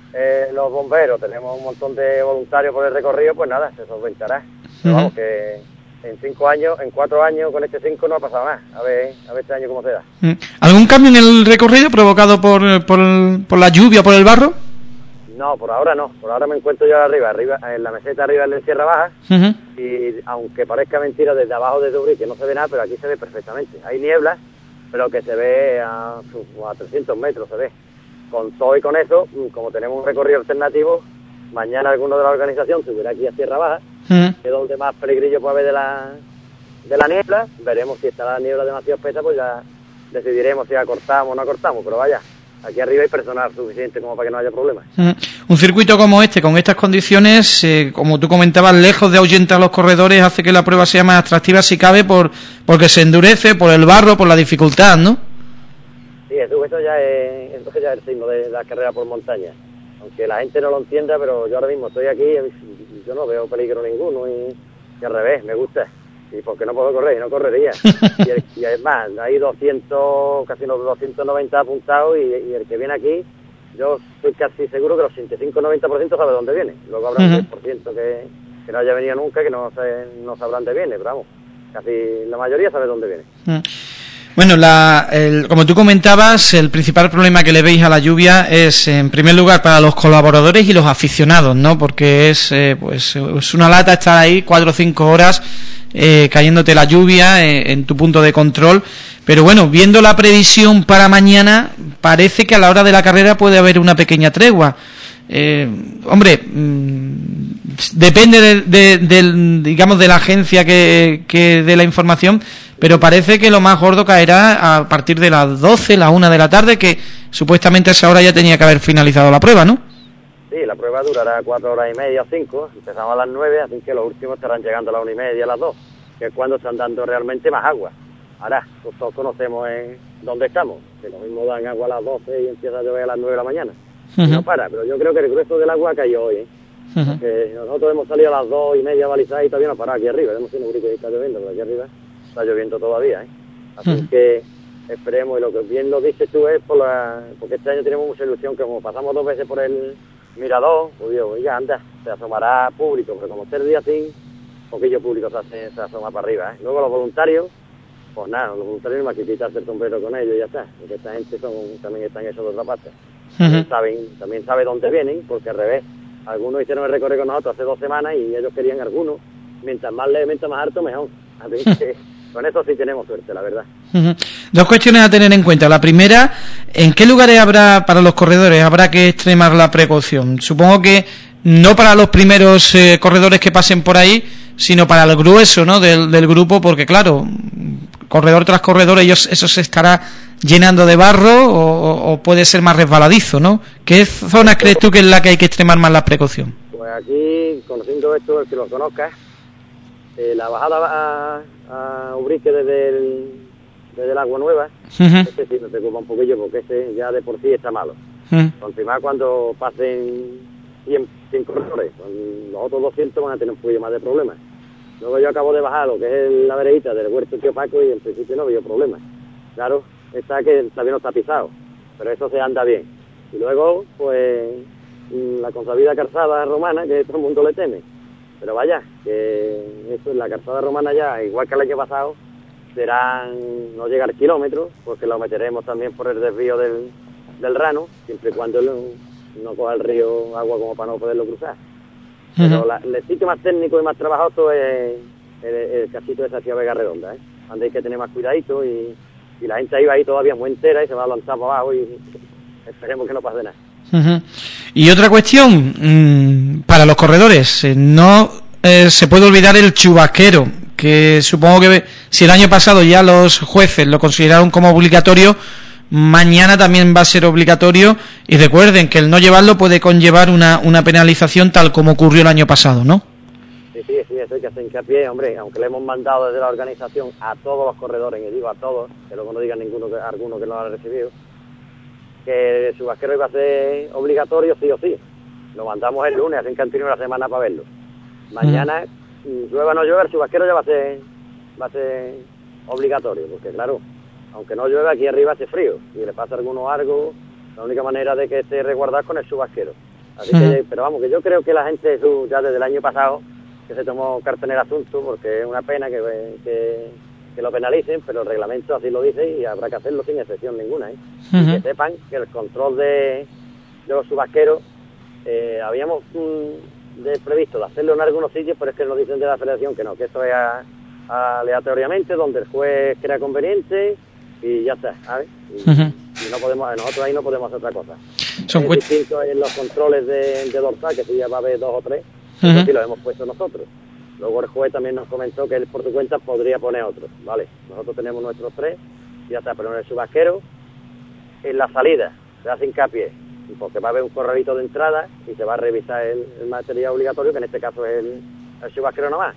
eh, los bomberos, tenemos un montón de voluntarios por el recorrido, pues nada, se solventará. Pero vamos, que en cinco años, en cuatro años, con este cinco no ha pasado nada. A ver, a ver este año cómo se da. ¿Algún cambio en el recorrido provocado por, por, por la lluvia, por el barro? No, por ahora no. Por ahora me encuentro yo arriba, arriba en la meseta arriba de Sierra Baja. Uh-huh. Y aunque parezca mentira, desde abajo de Ubrique no se ve nada, pero aquí se ve perfectamente. Hay niebla, pero que se ve a, a trescientos metros, se ve. Con todo y con eso, como tenemos un recorrido alternativo, mañana alguno de la organización subirá aquí a Sierra Baja, uh-huh. que es donde más peligrillo puede haber de la, de la niebla. Veremos si está la niebla demasiado espesa, pues ya decidiremos si acortamos o no acortamos, pero vaya, aquí arriba hay personal suficiente como para que no haya problemas. Uh-huh. Un circuito como este, con estas condiciones, eh, como tú comentabas, lejos de ahuyentar a los corredores, hace que la prueba sea más atractiva si cabe, por porque se endurece, por el barro, por la dificultad, ¿no? Sí, eso, eso ya es, eso ya es el signo de la carrera por montaña. Aunque la gente no lo entienda, pero yo ahora mismo estoy aquí y yo no veo peligro ninguno y, y al revés, me gusta. Y porque no puedo correr, y no correría. Y, el, y es más, hay doscientos, casi unos doscientos noventa apuntados y, y el que viene aquí, yo estoy casi seguro que los ochenta y cinco noventa por ciento sabe dónde viene. Luego habrá un diez por ciento que, que no haya venido nunca, que no, sé, no sabrán dónde viene, pero vamos, casi la mayoría sabe dónde viene. Uh-huh. Bueno, la, el, como tú comentabas, el principal problema que le veis a la lluvia es, en primer lugar, para los colaboradores y los aficionados, ¿no? Porque es, eh, pues, es una lata estar ahí cuatro o cinco horas eh, cayéndote la lluvia eh, en tu punto de control. Pero bueno, viendo la previsión para mañana, parece que a la hora de la carrera puede haber una pequeña tregua. Eh, hombre, mmm, depende de, de, de, digamos, de la agencia que, que dé la información, pero parece que lo más gordo caerá a partir de las doce, la una de la tarde, que supuestamente a esa hora ya tenía que haber finalizado la prueba, ¿no? Sí, la prueba durará cuatro horas y media o cinco, empezamos a las nueve, así que los últimos estarán llegando a las una y media, a las dos, que es cuando están dando realmente más agua. Ahora, pues todos conocemos en dónde estamos, que lo mismo dan agua a las doce y empieza a llover a las nueve de la mañana. Uh-huh. Y no para, pero yo creo que el grueso del agua cayó hoy, ¿eh? Uh-huh. Porque nosotros hemos salido a las dos y media balizadas y todavía no ha parado aquí arriba. Hemos tenido un grito que está lloviendo, pero aquí arriba está lloviendo todavía, ¿eh? Así uh-huh. que esperemos, y lo que bien lo dices tú es por la, porque este año tenemos mucha ilusión, que como pasamos dos veces por el mirador, pues digo, oiga, anda, se asomará público, pero como este día así, poquillo público se, hace, se asoma para arriba, ¿eh? Luego los voluntarios, pues nada, los voluntarios más que quitarse el sombrero con ellos y ya está, porque esta gente son, también están hechos de otra parte. Uh-huh. También saben, también sabe dónde vienen, porque al revés, algunos hicieron el recorrido con nosotros hace dos semanas y ellos querían algunos, mientras más leve, mientras más alto, mejor. Así que con eso sí tenemos suerte, la verdad. Uh-huh. Dos cuestiones a tener en cuenta. La primera, ¿en qué lugares habrá, para los corredores, habrá que extremar la precaución? Supongo que no para los primeros eh, corredores que pasen por ahí, sino para el grueso, ¿no?, del, del grupo, porque claro, corredor tras corredor, ellos eso se estará llenando de barro o, o puede ser más resbaladizo, ¿no? ¿Qué zona crees tú que es la que hay que extremar más la precaución? Pues aquí, conociendo esto, el que lo conozca, eh, la bajada a, a Ubrique desde el, desde el Agua Nueva, uh-huh. este sí nos preocupa un poquillo porque este ya de por sí está malo. Uh-huh. Encima cuando pasen cien, cien corredores, los otros doscientos van a tener un poquillo más de problemas. Luego yo acabo de bajar lo que es la veredita del Huerto Tío Paco y en principio no veo problemas. Claro, está que todavía no está pisado, pero eso se anda bien. Y luego, pues, la consabida calzada romana, que todo el mundo le teme. Pero vaya, que eso es la calzada romana ya, igual que el año pasado, serán, no llegar kilómetros, porque lo meteremos también por el desvío del, del Rano, siempre y cuando no, no coja el río agua como para no poderlo cruzar. Pero la, el sitio más técnico y más trabajoso es el, el casito de esa Ciudad Vega Redonda, ¿eh? Donde hay que tener más cuidadito y, y la gente ahí va ahí todavía muy entera y se va a lanzar para abajo y esperemos que no pase nada. Uh-huh. Y otra cuestión, mmm, para los corredores, eh, no eh, se puede olvidar el chubasquero, que supongo que si el año pasado ya los jueces lo consideraron como obligatorio, mañana también va a ser obligatorio, y recuerden que el no llevarlo puede conllevar una, una penalización tal como ocurrió el año pasado, ¿no? Sí, sí, sí, eso hay que hacer hincapié, hombre, aunque le hemos mandado desde la organización a todos los corredores, y digo a todos, que luego no digan ninguno que, alguno que no lo haya recibido, que el chubasquero iba a ser obligatorio sí o sí. Lo mandamos el lunes, así que han tenido una semana para verlo. Mañana, mm. llueva o no llueva, el chubasquero ya va a ser, va a ser obligatorio, porque claro, aunque no llueve, aquí arriba hace frío, y le pasa a alguno algo, la única manera de que esté resguardado con el chubasquero. Así uh-huh. que, pero vamos, que yo creo que la gente su, ya desde el año pasado que se tomó carta en el asunto, porque es una pena que, que, que lo penalicen, pero el reglamento así lo dice y habrá que hacerlo sin excepción ninguna, ¿eh? Uh-huh. Y que sepan que el control de, de los subasqueros eh, habíamos mm, de previsto de hacerlo en algunos sitios, pero es que nos dicen de la federación que no, que esto es a, a aleatoriamente, donde el juez crea conveniente y ya está, ¿sabes? Y, uh-huh. y no podemos, nosotros ahí no podemos hacer otra cosa. Son es distinto en los controles de, de dorsal, que sí ya va a haber dos o tres, uh-huh. eso sí lo hemos puesto nosotros. Luego el juez también nos comentó que él por su cuenta podría poner otros, ¿vale? Nosotros tenemos nuestros tres y ya está, pero en el subasquero, en la salida, se hace hincapié, porque va a haber un corralito de entrada y se va a revisar el, el material obligatorio, que en este caso es el, el subasquero nomás.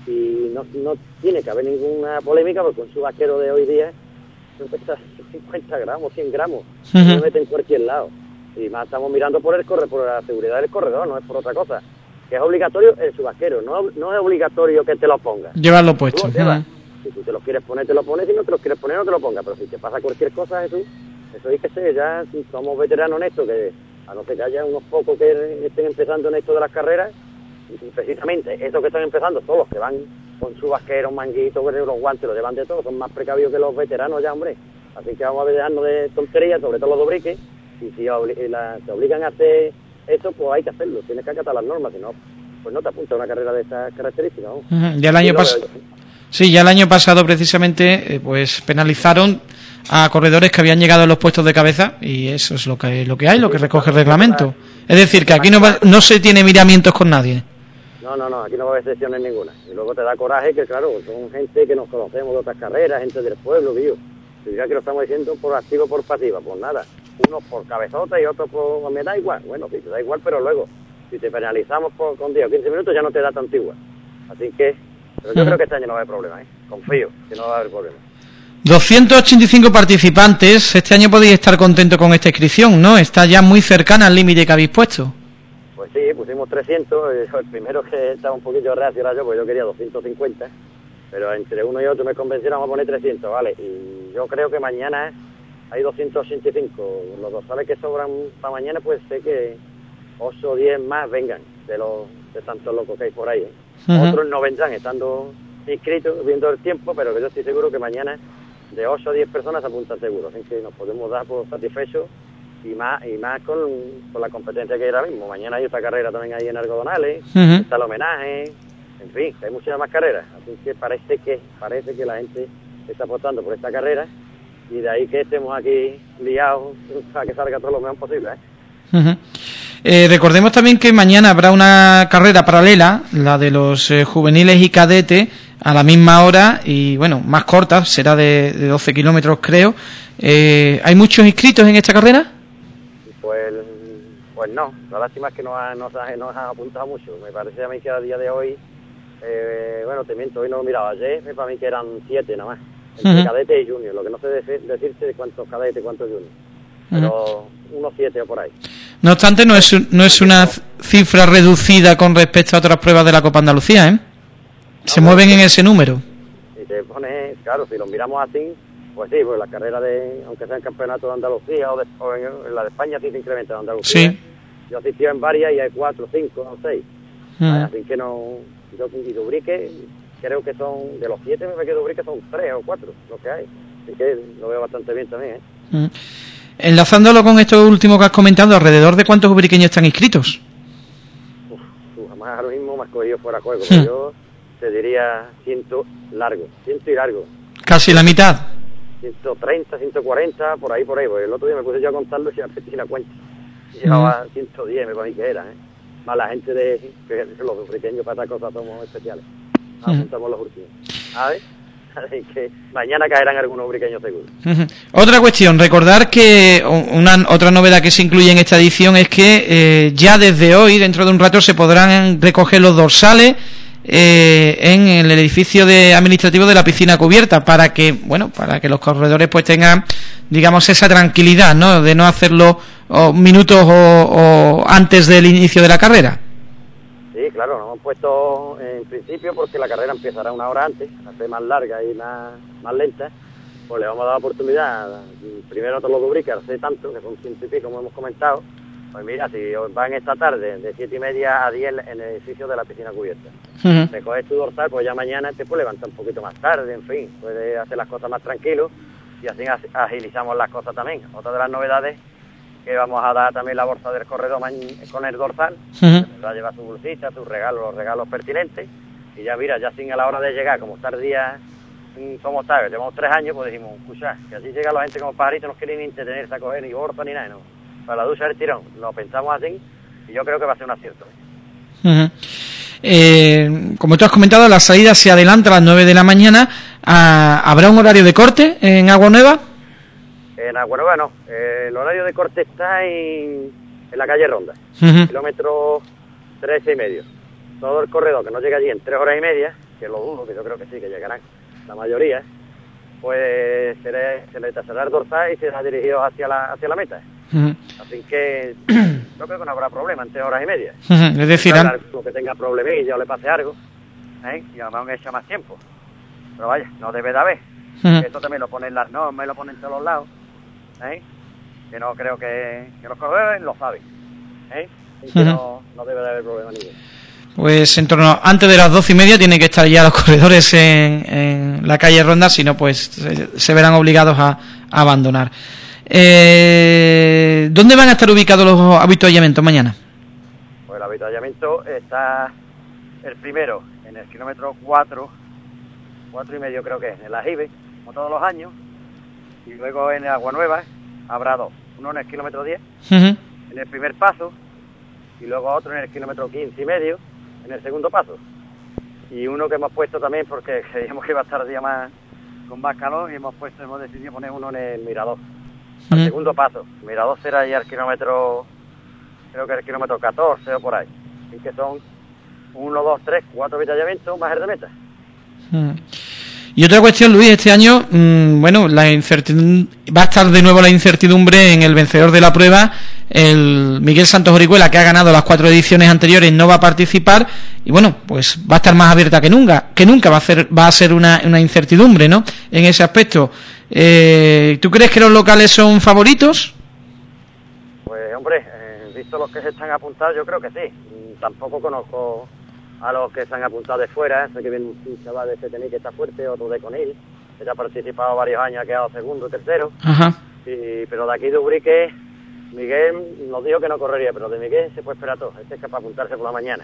Y no, no tiene que haber ninguna polémica, porque un subasquero de hoy día cuesta cincuenta gramos, cien gramos, uh-huh. se mete en cualquier lado. Y más estamos mirando por el corre, por la seguridad del corredor, no es por otra cosa. Que es obligatorio el subasquero, no, no es obligatorio que te lo pongas. Llevarlo puesto. Tú uh-huh. Si tú te lo quieres poner, te lo pones, si no te lo quieres poner, no te lo pongas. Pero si te pasa cualquier cosa, Jesús, eso es que sé, ya somos veteranos en esto, que a no ser que haya unos pocos que estén empezando en esto de las carreras, y precisamente esos que están empezando, todos los que van con subasqueros, manguitos, los guantes, los llevan de todo, son más precavidos que los veteranos ya, hombre. Así que vamos a dejarnos de tonterías, sobre todo los dobriques, y si obli- la, te obligan a hacer eso, pues hay que hacerlo, tienes que acatar las normas, si no, pues no te apunta a una carrera de estas características, ¿no? Uh-huh. Ya el año pasado, sí, ya el año pasado precisamente, eh, pues penalizaron a corredores que habían llegado a los puestos de cabeza, y eso es lo que lo que hay, lo que recoge el reglamento. Es decir, que aquí no va, no se tiene miramientos con nadie. No, no, no, aquí no va a haber excepciones ninguna. Y luego te da coraje que, claro, son gente que nos conocemos de otras carreras, gente del pueblo, que yo. Si ya que lo estamos diciendo por activo o por pasiva, pues nada. Unos por cabezota y otros por... me da igual. Bueno, sí, te da igual, pero luego, si te penalizamos por, con diez o quince minutos, ya no te da tanto igual. Así que, pero yo uh-huh. creo que este año no va a haber problema, ¿eh? Confío que no va a haber problema. doscientos ochenta y cinco participantes, este año podéis estar contentos con esta inscripción, ¿no? Está ya muy cercana al límite que habéis puesto. Pues sí, pusimos trescientos, el primero que estaba un poquillo reacio era yo, porque yo quería doscientos cincuenta, pero entre uno y otro me convencieron a poner trescientos, ¿vale? Y yo creo que mañana hay doscientos ochenta y cinco, los dorsales que sobran para mañana, pues sé que ocho o diez más vengan de los de tantos locos que hay por ahí, ¿eh? Uh-huh. Otros no vendrán estando inscritos, viendo el tiempo, pero que yo estoy seguro que mañana de ocho o diez personas se apuntan seguro, así que nos podemos dar por satisfechos. Y más y más con, con la competencia que hay ahora mismo. Mañana hay otra carrera también ahí en Algodonales, uh-huh. está el homenaje, en fin, hay muchas más carreras. Así que parece que parece que la gente está apostando por esta carrera y de ahí que estemos aquí liados para que salga todo lo mejor posible, ¿eh? Uh-huh. Eh, recordemos también que mañana habrá una carrera paralela, la de los eh, juveniles y cadetes, a la misma hora y, bueno, más corta, será de, de doce kilómetros, creo. Eh, ¿Hay muchos inscritos en esta carrera? Pues, pues no, la lástima es que no ha, no, ha, no ha apuntado mucho. Me parece a mí que a día de hoy, eh, bueno, te miento, hoy no lo miraba, ayer para mí que eran siete nada más, entre uh-huh. cadete y junior, lo que no sé decir, decirte cuántos cadetes y cuántos junior, pero uh-huh. unos siete o por ahí. No obstante, no es, no es una cifra reducida con respecto a otras pruebas de la Copa Andalucía, ¿eh? Se no, mueven pues, en ese número. Y te pones, claro, si lo miramos así, pues sí, pues la carrera de, aunque sea en campeonato de Andalucía o, de, o en, en la de España sí se incrementa en Andalucía. Sí. Yo asistí en varias y hay cuatro, cinco o seis. Mm. Así que no, yo y Dubrique creo que son, de los siete me parece que Dubrique son tres o cuatro lo que hay. Así que lo veo bastante bien también, ¿eh? Mm. Enlazándolo con esto último que has comentado, ¿alrededor de cuántos ubriqueños están inscritos? Uf, uf, jamás ahora mismo me has cogido fuera juego, pero mm. yo te diría ciento largo, ciento y largo. Casi la mitad. ciento treinta, ciento cuarenta, por ahí, por ahí, porque el otro día me puse yo a contarlo y ya perdí la cuenta. Y llevaba mm. ciento diez, me parece que era, ¿eh? Más la gente de, que los ubriqueños para estas cosas somos especiales. Apuntamos mm. los últimos. A ver, así que mañana caerán algunos ubriqueños seguro. Uh-huh. Otra cuestión, recordar que una otra novedad que se incluye en esta edición es que eh, ya desde hoy, dentro de un rato, se podrán recoger los dorsales Eh, en el edificio de administrativo de la piscina cubierta, para que, bueno, para que los corredores pues tengan, digamos, esa tranquilidad, ¿no? De no hacerlo oh, minutos o, o antes del inicio de la carrera. Sí, claro, nos hemos puesto en principio porque la carrera empezará una hora antes, hace más larga y más, más lenta, pues le vamos a dar la oportunidad primero a todos los dubriques, hace tanto, que son ciento y pico, como hemos comentado, Pues mira, si van esta tarde de siete y media a diez en el edificio de la piscina cubierta, Uh-huh. te coges tu dorsal, pues ya mañana te puedes levantar un poquito más tarde, en fin, puedes hacer las cosas más tranquilo y así agilizamos las cosas también. Otra de las novedades que vamos a dar también la bolsa del corredor con el dorsal, Uh-huh. va a llevar su bolsita, sus regalos, los regalos pertinentes, y ya mira, ya sin a la hora de llegar, como está el día, como está, llevamos tres años, pues dijimos, escucha, que así llega la gente como pajarito, no quiere ni entretenerse a coger ni bolsa ni nada, no, para la ducha del tirón, lo pensamos así, y yo creo que va a ser un acierto. Uh-huh. Eh, como tú has comentado, la salida se adelanta a las nueve de la mañana. Ah, ¿habrá un horario de corte en Agua Nueva? En Agua Nueva no, eh, el horario de corte está en, en la calle Ronda, Uh-huh. kilómetro trece y medio. Todo el corredor que no llega allí en tres horas y media, que lo dudo, que yo creo que sí, que llegarán la mayoría, pues se le, se le tasará el dorsal y se será dirigido hacia la, hacia la meta. Uh-huh. Así que yo creo que no habrá problema en tres horas y media. Uh-huh. Es decir, Habrá an- alguno que tenga problemilla o le pase algo, ¿eh? Y además me echa más tiempo. Pero vaya, no debe de haber. Uh-huh. Esto también lo ponen las normas, lo ponen en todos los lados, ¿eh? Que no creo que, que los corredores lo saben, ¿eh? Y que Uh-huh. no, no debe de haber problema ninguno. Pues en torno antes de las doce y media tienen que estar ya los corredores en, en la calle Ronda, si no pues se, se verán obligados a, a abandonar. Eh, ¿Dónde van a estar ubicados los avituallamientos mañana? Pues el avituallamiento está el primero en el kilómetro cuatro, cuatro y medio creo que es, en el Ajibe, como todos los años, y luego en Agua Nueva habrá dos, uno en el kilómetro diez, Uh-huh. en el primer paso, y luego otro en el kilómetro quince y medio, en el segundo paso, y uno que hemos puesto también porque creíamos que iba a estar el día más con más calor y hemos puesto, hemos decidido poner uno en el Mirador, al Uh-huh. segundo paso. El Mirador será ya el kilómetro, creo que el kilómetro catorce o por ahí, y que son uno, dos, tres, cuatro avituallamientos más el de meta. Uh-huh. Y otra cuestión, Luis, este año, mmm, bueno, la incertidumbre, va a estar de nuevo la incertidumbre en el vencedor de la prueba. El Miguel Santos Orihuela, que ha ganado las cuatro ediciones anteriores, no va a participar y bueno, pues va a estar más abierta que nunca, que nunca va a ser, va a ser una, una incertidumbre, ¿no? En ese aspecto. Eh, ¿Tú crees que los locales son favoritos? Pues hombre, eh, visto los que se están apuntados, yo creo que sí. Mm, Tampoco conozco a los que se han apuntado de fuera, sé que viene un chaval de Setení que está fuerte, otro de Conil, que ya ha participado varios años, ha quedado segundo, tercero, Ajá. y, pero de aquí de Ubrique, Miguel nos dijo que no correría, pero de Miguel se puede esperar todo, este es capaz de apuntarse por la mañana.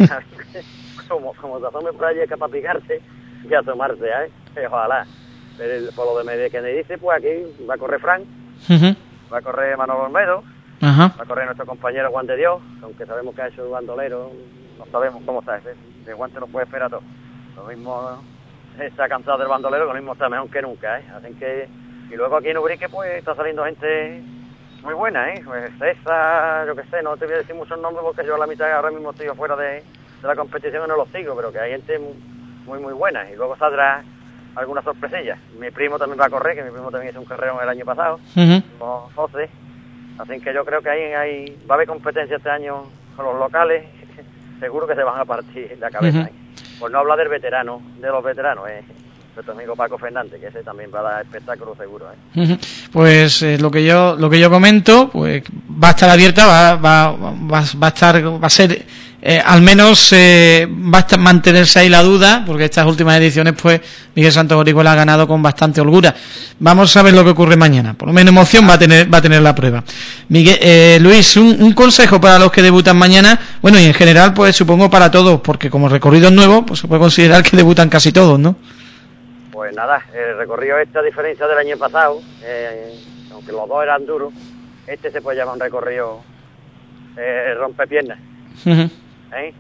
como como te asomes por allí es capaz de picarse y asomarse, ¿eh? Ojalá. Pero por lo de Miguel que me dice, pues aquí va a correr Frank, Uh-huh. va a correr Manolo Olmedo, Ajá. va a correr nuestro compañero Juan de Dios, aunque sabemos que ha hecho el bandolero, no sabemos cómo está ese, de Juan te lo puede esperar todo. Lo mismo está cansado del bandolero, lo mismo está mejor que nunca, ¿eh? Así que, y luego aquí en Ubrique pues está saliendo gente muy buena, ¿eh? Pues César, yo qué sé, no te voy a decir muchos nombres porque yo a la mitad ahora mismo estoy fuera de, de la competición y no los sigo, pero que hay gente muy, muy, muy buena, y luego saldrá alguna sorpresilla. Mi primo también va a correr, que mi primo también hizo un carrerón el año pasado, Uh-huh. como José. Así que yo creo que ahí, hay, va a haber competencia este año con los locales, seguro que se van a partir la cabeza. Uh-huh. ahí. Por no hablar del veterano, de los veteranos, eh, nuestro amigo Paco Fernández, que ese también va a dar espectáculo seguro. Eh. Uh-huh. Pues eh, lo que yo lo que yo comento, pues va a estar abierta, va va va, va a estar va a ser eh, al menos eh, va a estar, mantenerse ahí la duda, porque estas últimas ediciones pues Miguel Santos Orihuela ha ganado con bastante holgura. Vamos a ver lo que ocurre mañana. Por lo menos emoción va a tener va a tener la prueba. Miguel, eh, Luis, un, un consejo para los que debutan mañana, bueno, y en general pues supongo para todos, porque como recorrido es nuevo, pues se puede considerar que debutan casi todos, ¿no? Pues nada, el recorrido este, a diferencia del año pasado, eh, aunque los dos eran duros, este se puede llamar un recorrido eh, rompepiernas. Uh-huh. ¿Eh?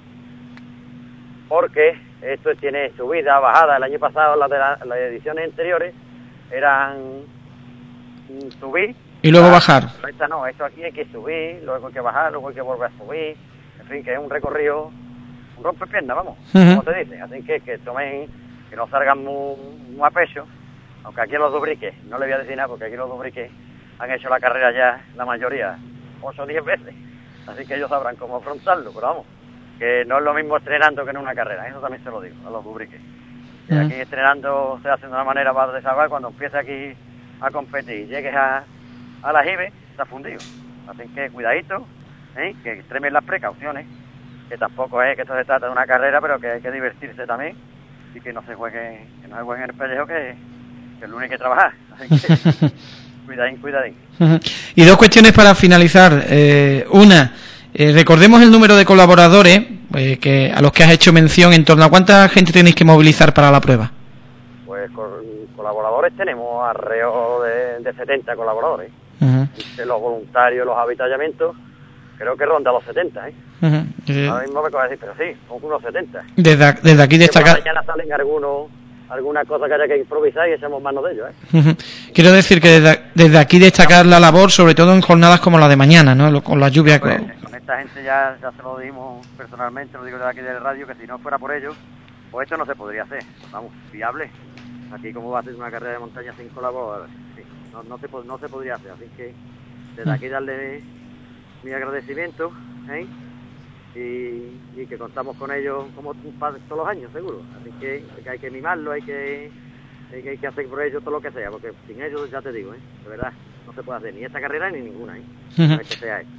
Porque esto tiene subida, bajada. El año pasado las de la, las ediciones anteriores eran mm, subir Y luego ah, bajar. Esta no, esto aquí hay que subir, luego hay que bajar, luego hay que volver a subir, en fin, que es un recorrido, un rompepiernas, vamos, Uh-huh. como se dice. Así que que tomen, que no salgan muy, muy a pecho, aunque aquí en los Dubriques, no le voy a decir nada porque aquí los Dubriques han hecho la carrera ya, la mayoría, ocho o diez veces. Así que ellos sabrán cómo afrontarlo, pero vamos, que no es lo mismo estrenando que en una carrera, eso también se lo digo a los Dubriques. Que Uh-huh. aquí estrenando se hace de una manera para desahogar, cuando empiece aquí a competir y llegues a, a la Jibe, está fundido. Así que cuidadito, ¿eh? Que extremen las precauciones, que tampoco es que esto se trata de una carrera, pero que hay que divertirse también y que no se juegue, que no se juegue en el pellejo, que, que el lunes hay que trabajar. Así que cuidadín, cuidadín. Y dos cuestiones para finalizar. Eh, una, eh, recordemos el número de colaboradores eh, que a los que has hecho mención. ¿En torno a cuánta gente tenéis que movilizar para la prueba? Pues con colaboradores tenemos alrededor de, de setenta colaboradores. Uh-huh. De los voluntarios, los avituallamientos, creo que ronda los setenta, ¿eh? Uh-huh. Eh, Ahora mismo me acabo de decir, pero sí, son unos setenta. Desde, desde aquí destacar... Que por la mañana salen algunos, alguna cosa que haya que improvisar y echamos mano de ellos, ¿eh? Uh-huh. Quiero decir que desde, desde aquí destacar la labor, sobre todo en jornadas como la de mañana, ¿no? Con la lluvia... Pues, con... con esta gente ya, ya se lo dimos personalmente, lo digo desde aquí de radio, que si no fuera por ellos, pues esto no se podría hacer, vamos, viable. Aquí como va a ser una carrera de montaña sin colaboradores, sí, no, no, se, no se podría hacer, así que desde aquí darle mi agradecimiento, ¿eh? y, y que contamos con ellos como todos los años, seguro, así que, que hay que mimarlo, hay que, hay que hay que hacer por ellos todo lo que sea, porque sin ellos, ya te digo, ¿eh? De verdad, no se puede hacer ni esta carrera ni ninguna, ¿eh? Uh-huh. Hay que sea eso,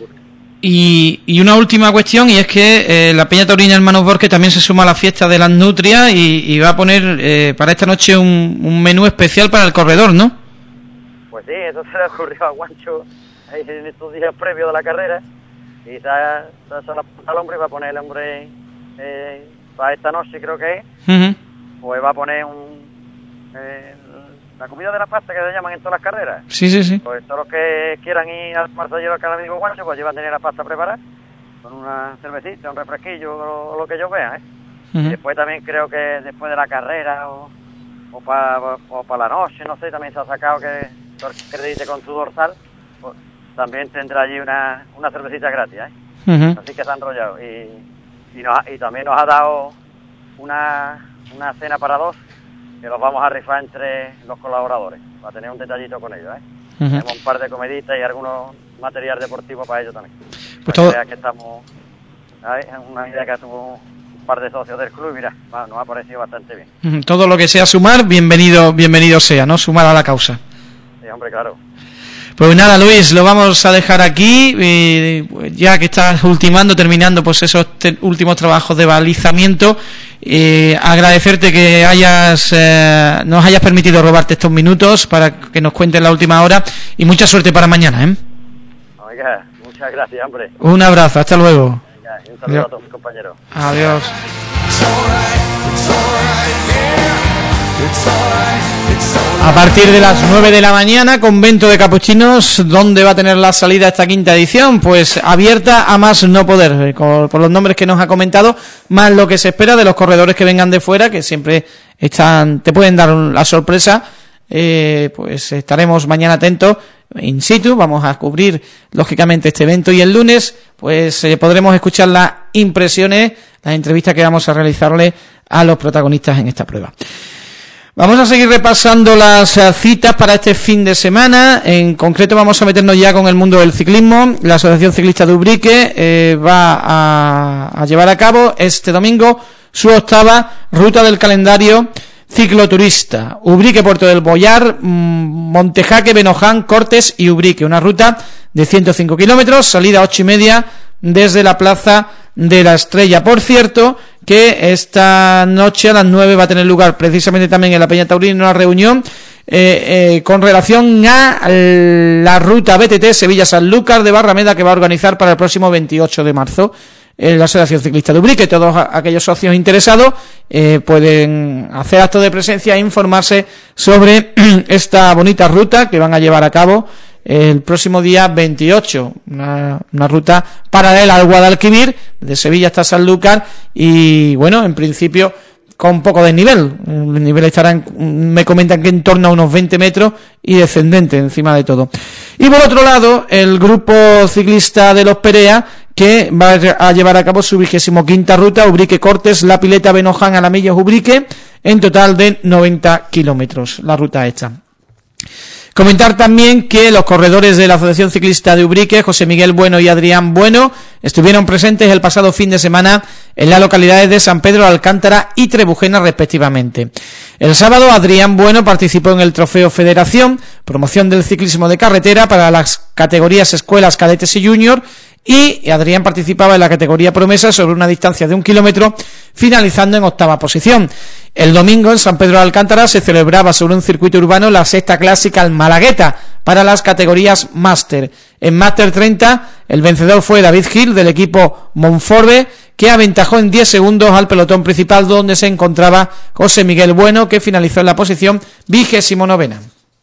Y, y una última cuestión, y es que eh, la Peña Taurina Hermanos Borque también se suma a la fiesta de las nutrias y, y va a poner eh, para esta noche un, un menú especial para el corredor, ¿no? Pues sí, eso se le ocurrió a Guancho ahí en estos días previos de la carrera, y se ha, se ha la punta al hombre y va a poner el hombre eh, para esta noche, creo que es, Uh-huh. pues va a poner un eh, la comida de la pasta que se llaman en todas las carreras. Sí, sí, sí. Pues todos los que quieran ir al marsallero al canal amigo Guancho, pues llevan a tener la pasta preparada, con una cervecita, un refresquillo, o, o lo que ellos vean, ¿eh? Uh-huh. Y después también creo que después de la carrera, o, o para o pa la noche, no sé, también se ha sacado que todo el que acredite con su dorsal, pues también tendrá allí una, una cervecita gratis, ¿eh? Uh-huh. Así que se ha enrollado. Y, y, nos, y también nos ha dado una, una cena para dos, que los vamos a rifar entre los colaboradores, para tener un detallito con ellos, ¿eh? Uh-huh. Tenemos un par de comeditas y algunos material deportivo para ellos también. Pues todo... todo... que estamos, ¿sabes? Una idea que tuvo un par de socios del club y mira, bueno, nos ha parecido bastante bien. Uh-huh. Todo lo que sea sumar, bienvenido, bienvenido sea, ¿no? Sumar a la causa. Sí, hombre, claro. Pues nada, Luis, lo vamos a dejar aquí, y ya que estás ultimando, terminando pues esos te- últimos trabajos de balizamiento, eh, agradecerte que hayas eh, nos hayas permitido robarte estos minutos para que nos cuentes la última hora y mucha suerte para mañana, ¿eh? Oiga, muchas gracias, hombre. Un abrazo, hasta luego. Venga, y un saludo a todos mis compañeros. Adiós. A partir de las nueve de la mañana, Convento de Capuchinos, ¿dónde va a tener la salida esta quinta edición? Pues abierta a más no poder, por los nombres que nos ha comentado, más lo que se espera de los corredores que vengan de fuera, que siempre están, te pueden dar la sorpresa. Eh, pues estaremos mañana atentos in situ, vamos a cubrir lógicamente este evento y el lunes pues eh, podremos escuchar las impresiones, las entrevistas que vamos a realizarle a los protagonistas en esta prueba. Vamos a seguir repasando las uh, citas para este fin de semana. En concreto vamos a meternos ya con el mundo del ciclismo. La Asociación Ciclista de Ubrique eh, va a, a llevar a cabo este domingo su octava ruta del calendario cicloturista. Ubrique, Puerto del Boyar, Montejaque, Benoján, Cortes y Ubrique. Una ruta de ciento cinco kilómetros, salida a ocho y media desde la Plaza de la Estrella. Por cierto, que esta noche a las nueve va a tener lugar precisamente también en la Peña Taurina una reunión eh, eh, con relación a la ruta B T T Sevilla-Sanlúcar de Barrameda, que va a organizar para el próximo veintiocho de marzo la Asociación Ciclista de Ubrique. Todos aquellos socios interesados eh, pueden hacer acto de presencia e informarse sobre esta bonita ruta que van a llevar a cabo el próximo día veintiocho, una, una ruta paralela al Guadalquivir, de Sevilla hasta Sanlúcar, y bueno, en principio con un poco de nivel. El nivel estará, en, me comentan que en torno a unos veinte metros y descendente encima de todo. Y por otro lado, el grupo ciclista de los Perea, que va a llevar a cabo su vigésimo quinta ruta, Ubrique Cortes, La Pileta, Benoján, Alamillos, Ubrique, en total de noventa kilómetros, la ruta hecha. Comentar también que los corredores de la Asociación Ciclista de Ubrique, José Miguel Bueno y Adrián Bueno, estuvieron presentes el pasado fin de semana en las localidades de San Pedro, Alcántara y Trebujena respectivamente. El sábado Adrián Bueno participó en el Trofeo Federación, promoción del ciclismo de carretera para las categorías escuelas, cadetes y junior, y Adrián participaba en la categoría promesa sobre una distancia de un kilómetro, finalizando en octava posición. El domingo en San Pedro de Alcántara se celebraba sobre un circuito urbano la sexta clásica al Malagueta para las categorías máster. En máster treinta el vencedor fue David Gil del equipo Monforbe, que aventajó en diez segundos al pelotón principal, donde se encontraba José Miguel Bueno, que finalizó en la posición vigésimo novena.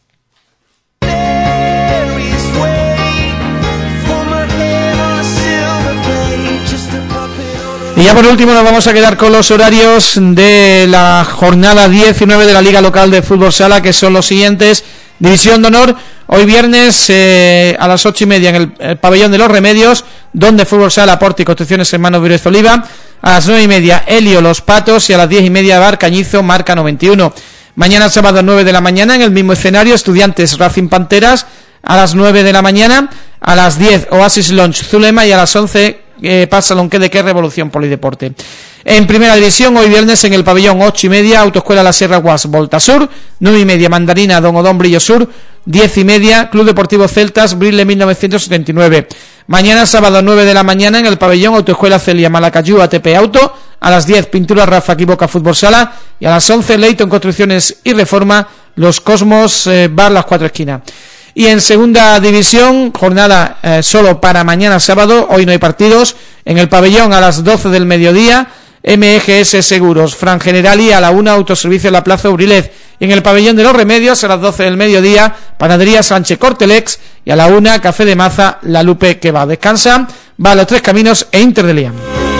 Y ya por último nos vamos a quedar con los horarios de la jornada diecinueve de la Liga Local de Fútbol Sala, que son los siguientes. División de Honor, hoy viernes eh, a las ocho y media en el, el Pabellón de los Remedios, donde Fútbol Sala, Porte y Construcciones Hermanos Vírez Oliva. A las nueve y media Helio Los Patos, y a las diez y media Bar Cañizo Marca noventa y uno. Mañana sábado nueve de la mañana en el mismo escenario Estudiantes Racing Panteras, a las nueve de la mañana, a las diez Oasis Lounge Zulema, y a las once eh, pasa Lonquede que Revolución Polideporte. En primera división, hoy viernes en el pabellón ocho y media, Autoescuela La Sierra Guas Volta Sur, nueve y media Mandarina Don Odón Brillo Sur, diez y media Club Deportivo Celtas Brile mil novecientos setenta y nueve. Mañana sábado nueve de la mañana en el pabellón Autoescuela Celia Malacayú A T P Auto, a las diez Pintura Rafa Equivoca Fútbol Sala, y a las once Leighton Construcciones y Reforma Los Cosmos eh, Bar Las Cuatro Esquinas. Y en segunda división, jornada eh, solo para mañana sábado, hoy no hay partidos, en el pabellón a las doce del mediodía, M G S Seguros, Fran Generali, a la una Autoservicio La Plaza Urilet, y en el pabellón de los Remedios a las doce del mediodía, Panadería Sánchez Cortelex, y a la una Café de Maza La Lupe que va. Descansa, va a Los Tres Caminos e Inter de Liam.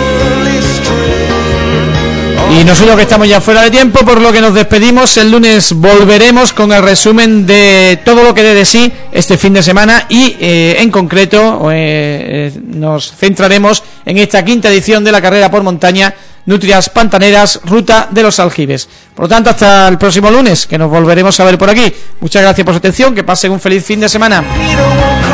Y nosotros que estamos ya fuera de tiempo, por lo que nos despedimos. El lunes volveremos con el resumen de todo lo que dé de sí este fin de semana, y eh, en concreto eh, nos centraremos en esta quinta edición de la carrera por montaña Nutrias Pantaneras, Ruta de los Aljibes. Por lo tanto, hasta el próximo lunes, que nos volveremos a ver por aquí. Muchas gracias por su atención, que pasen un feliz fin de semana.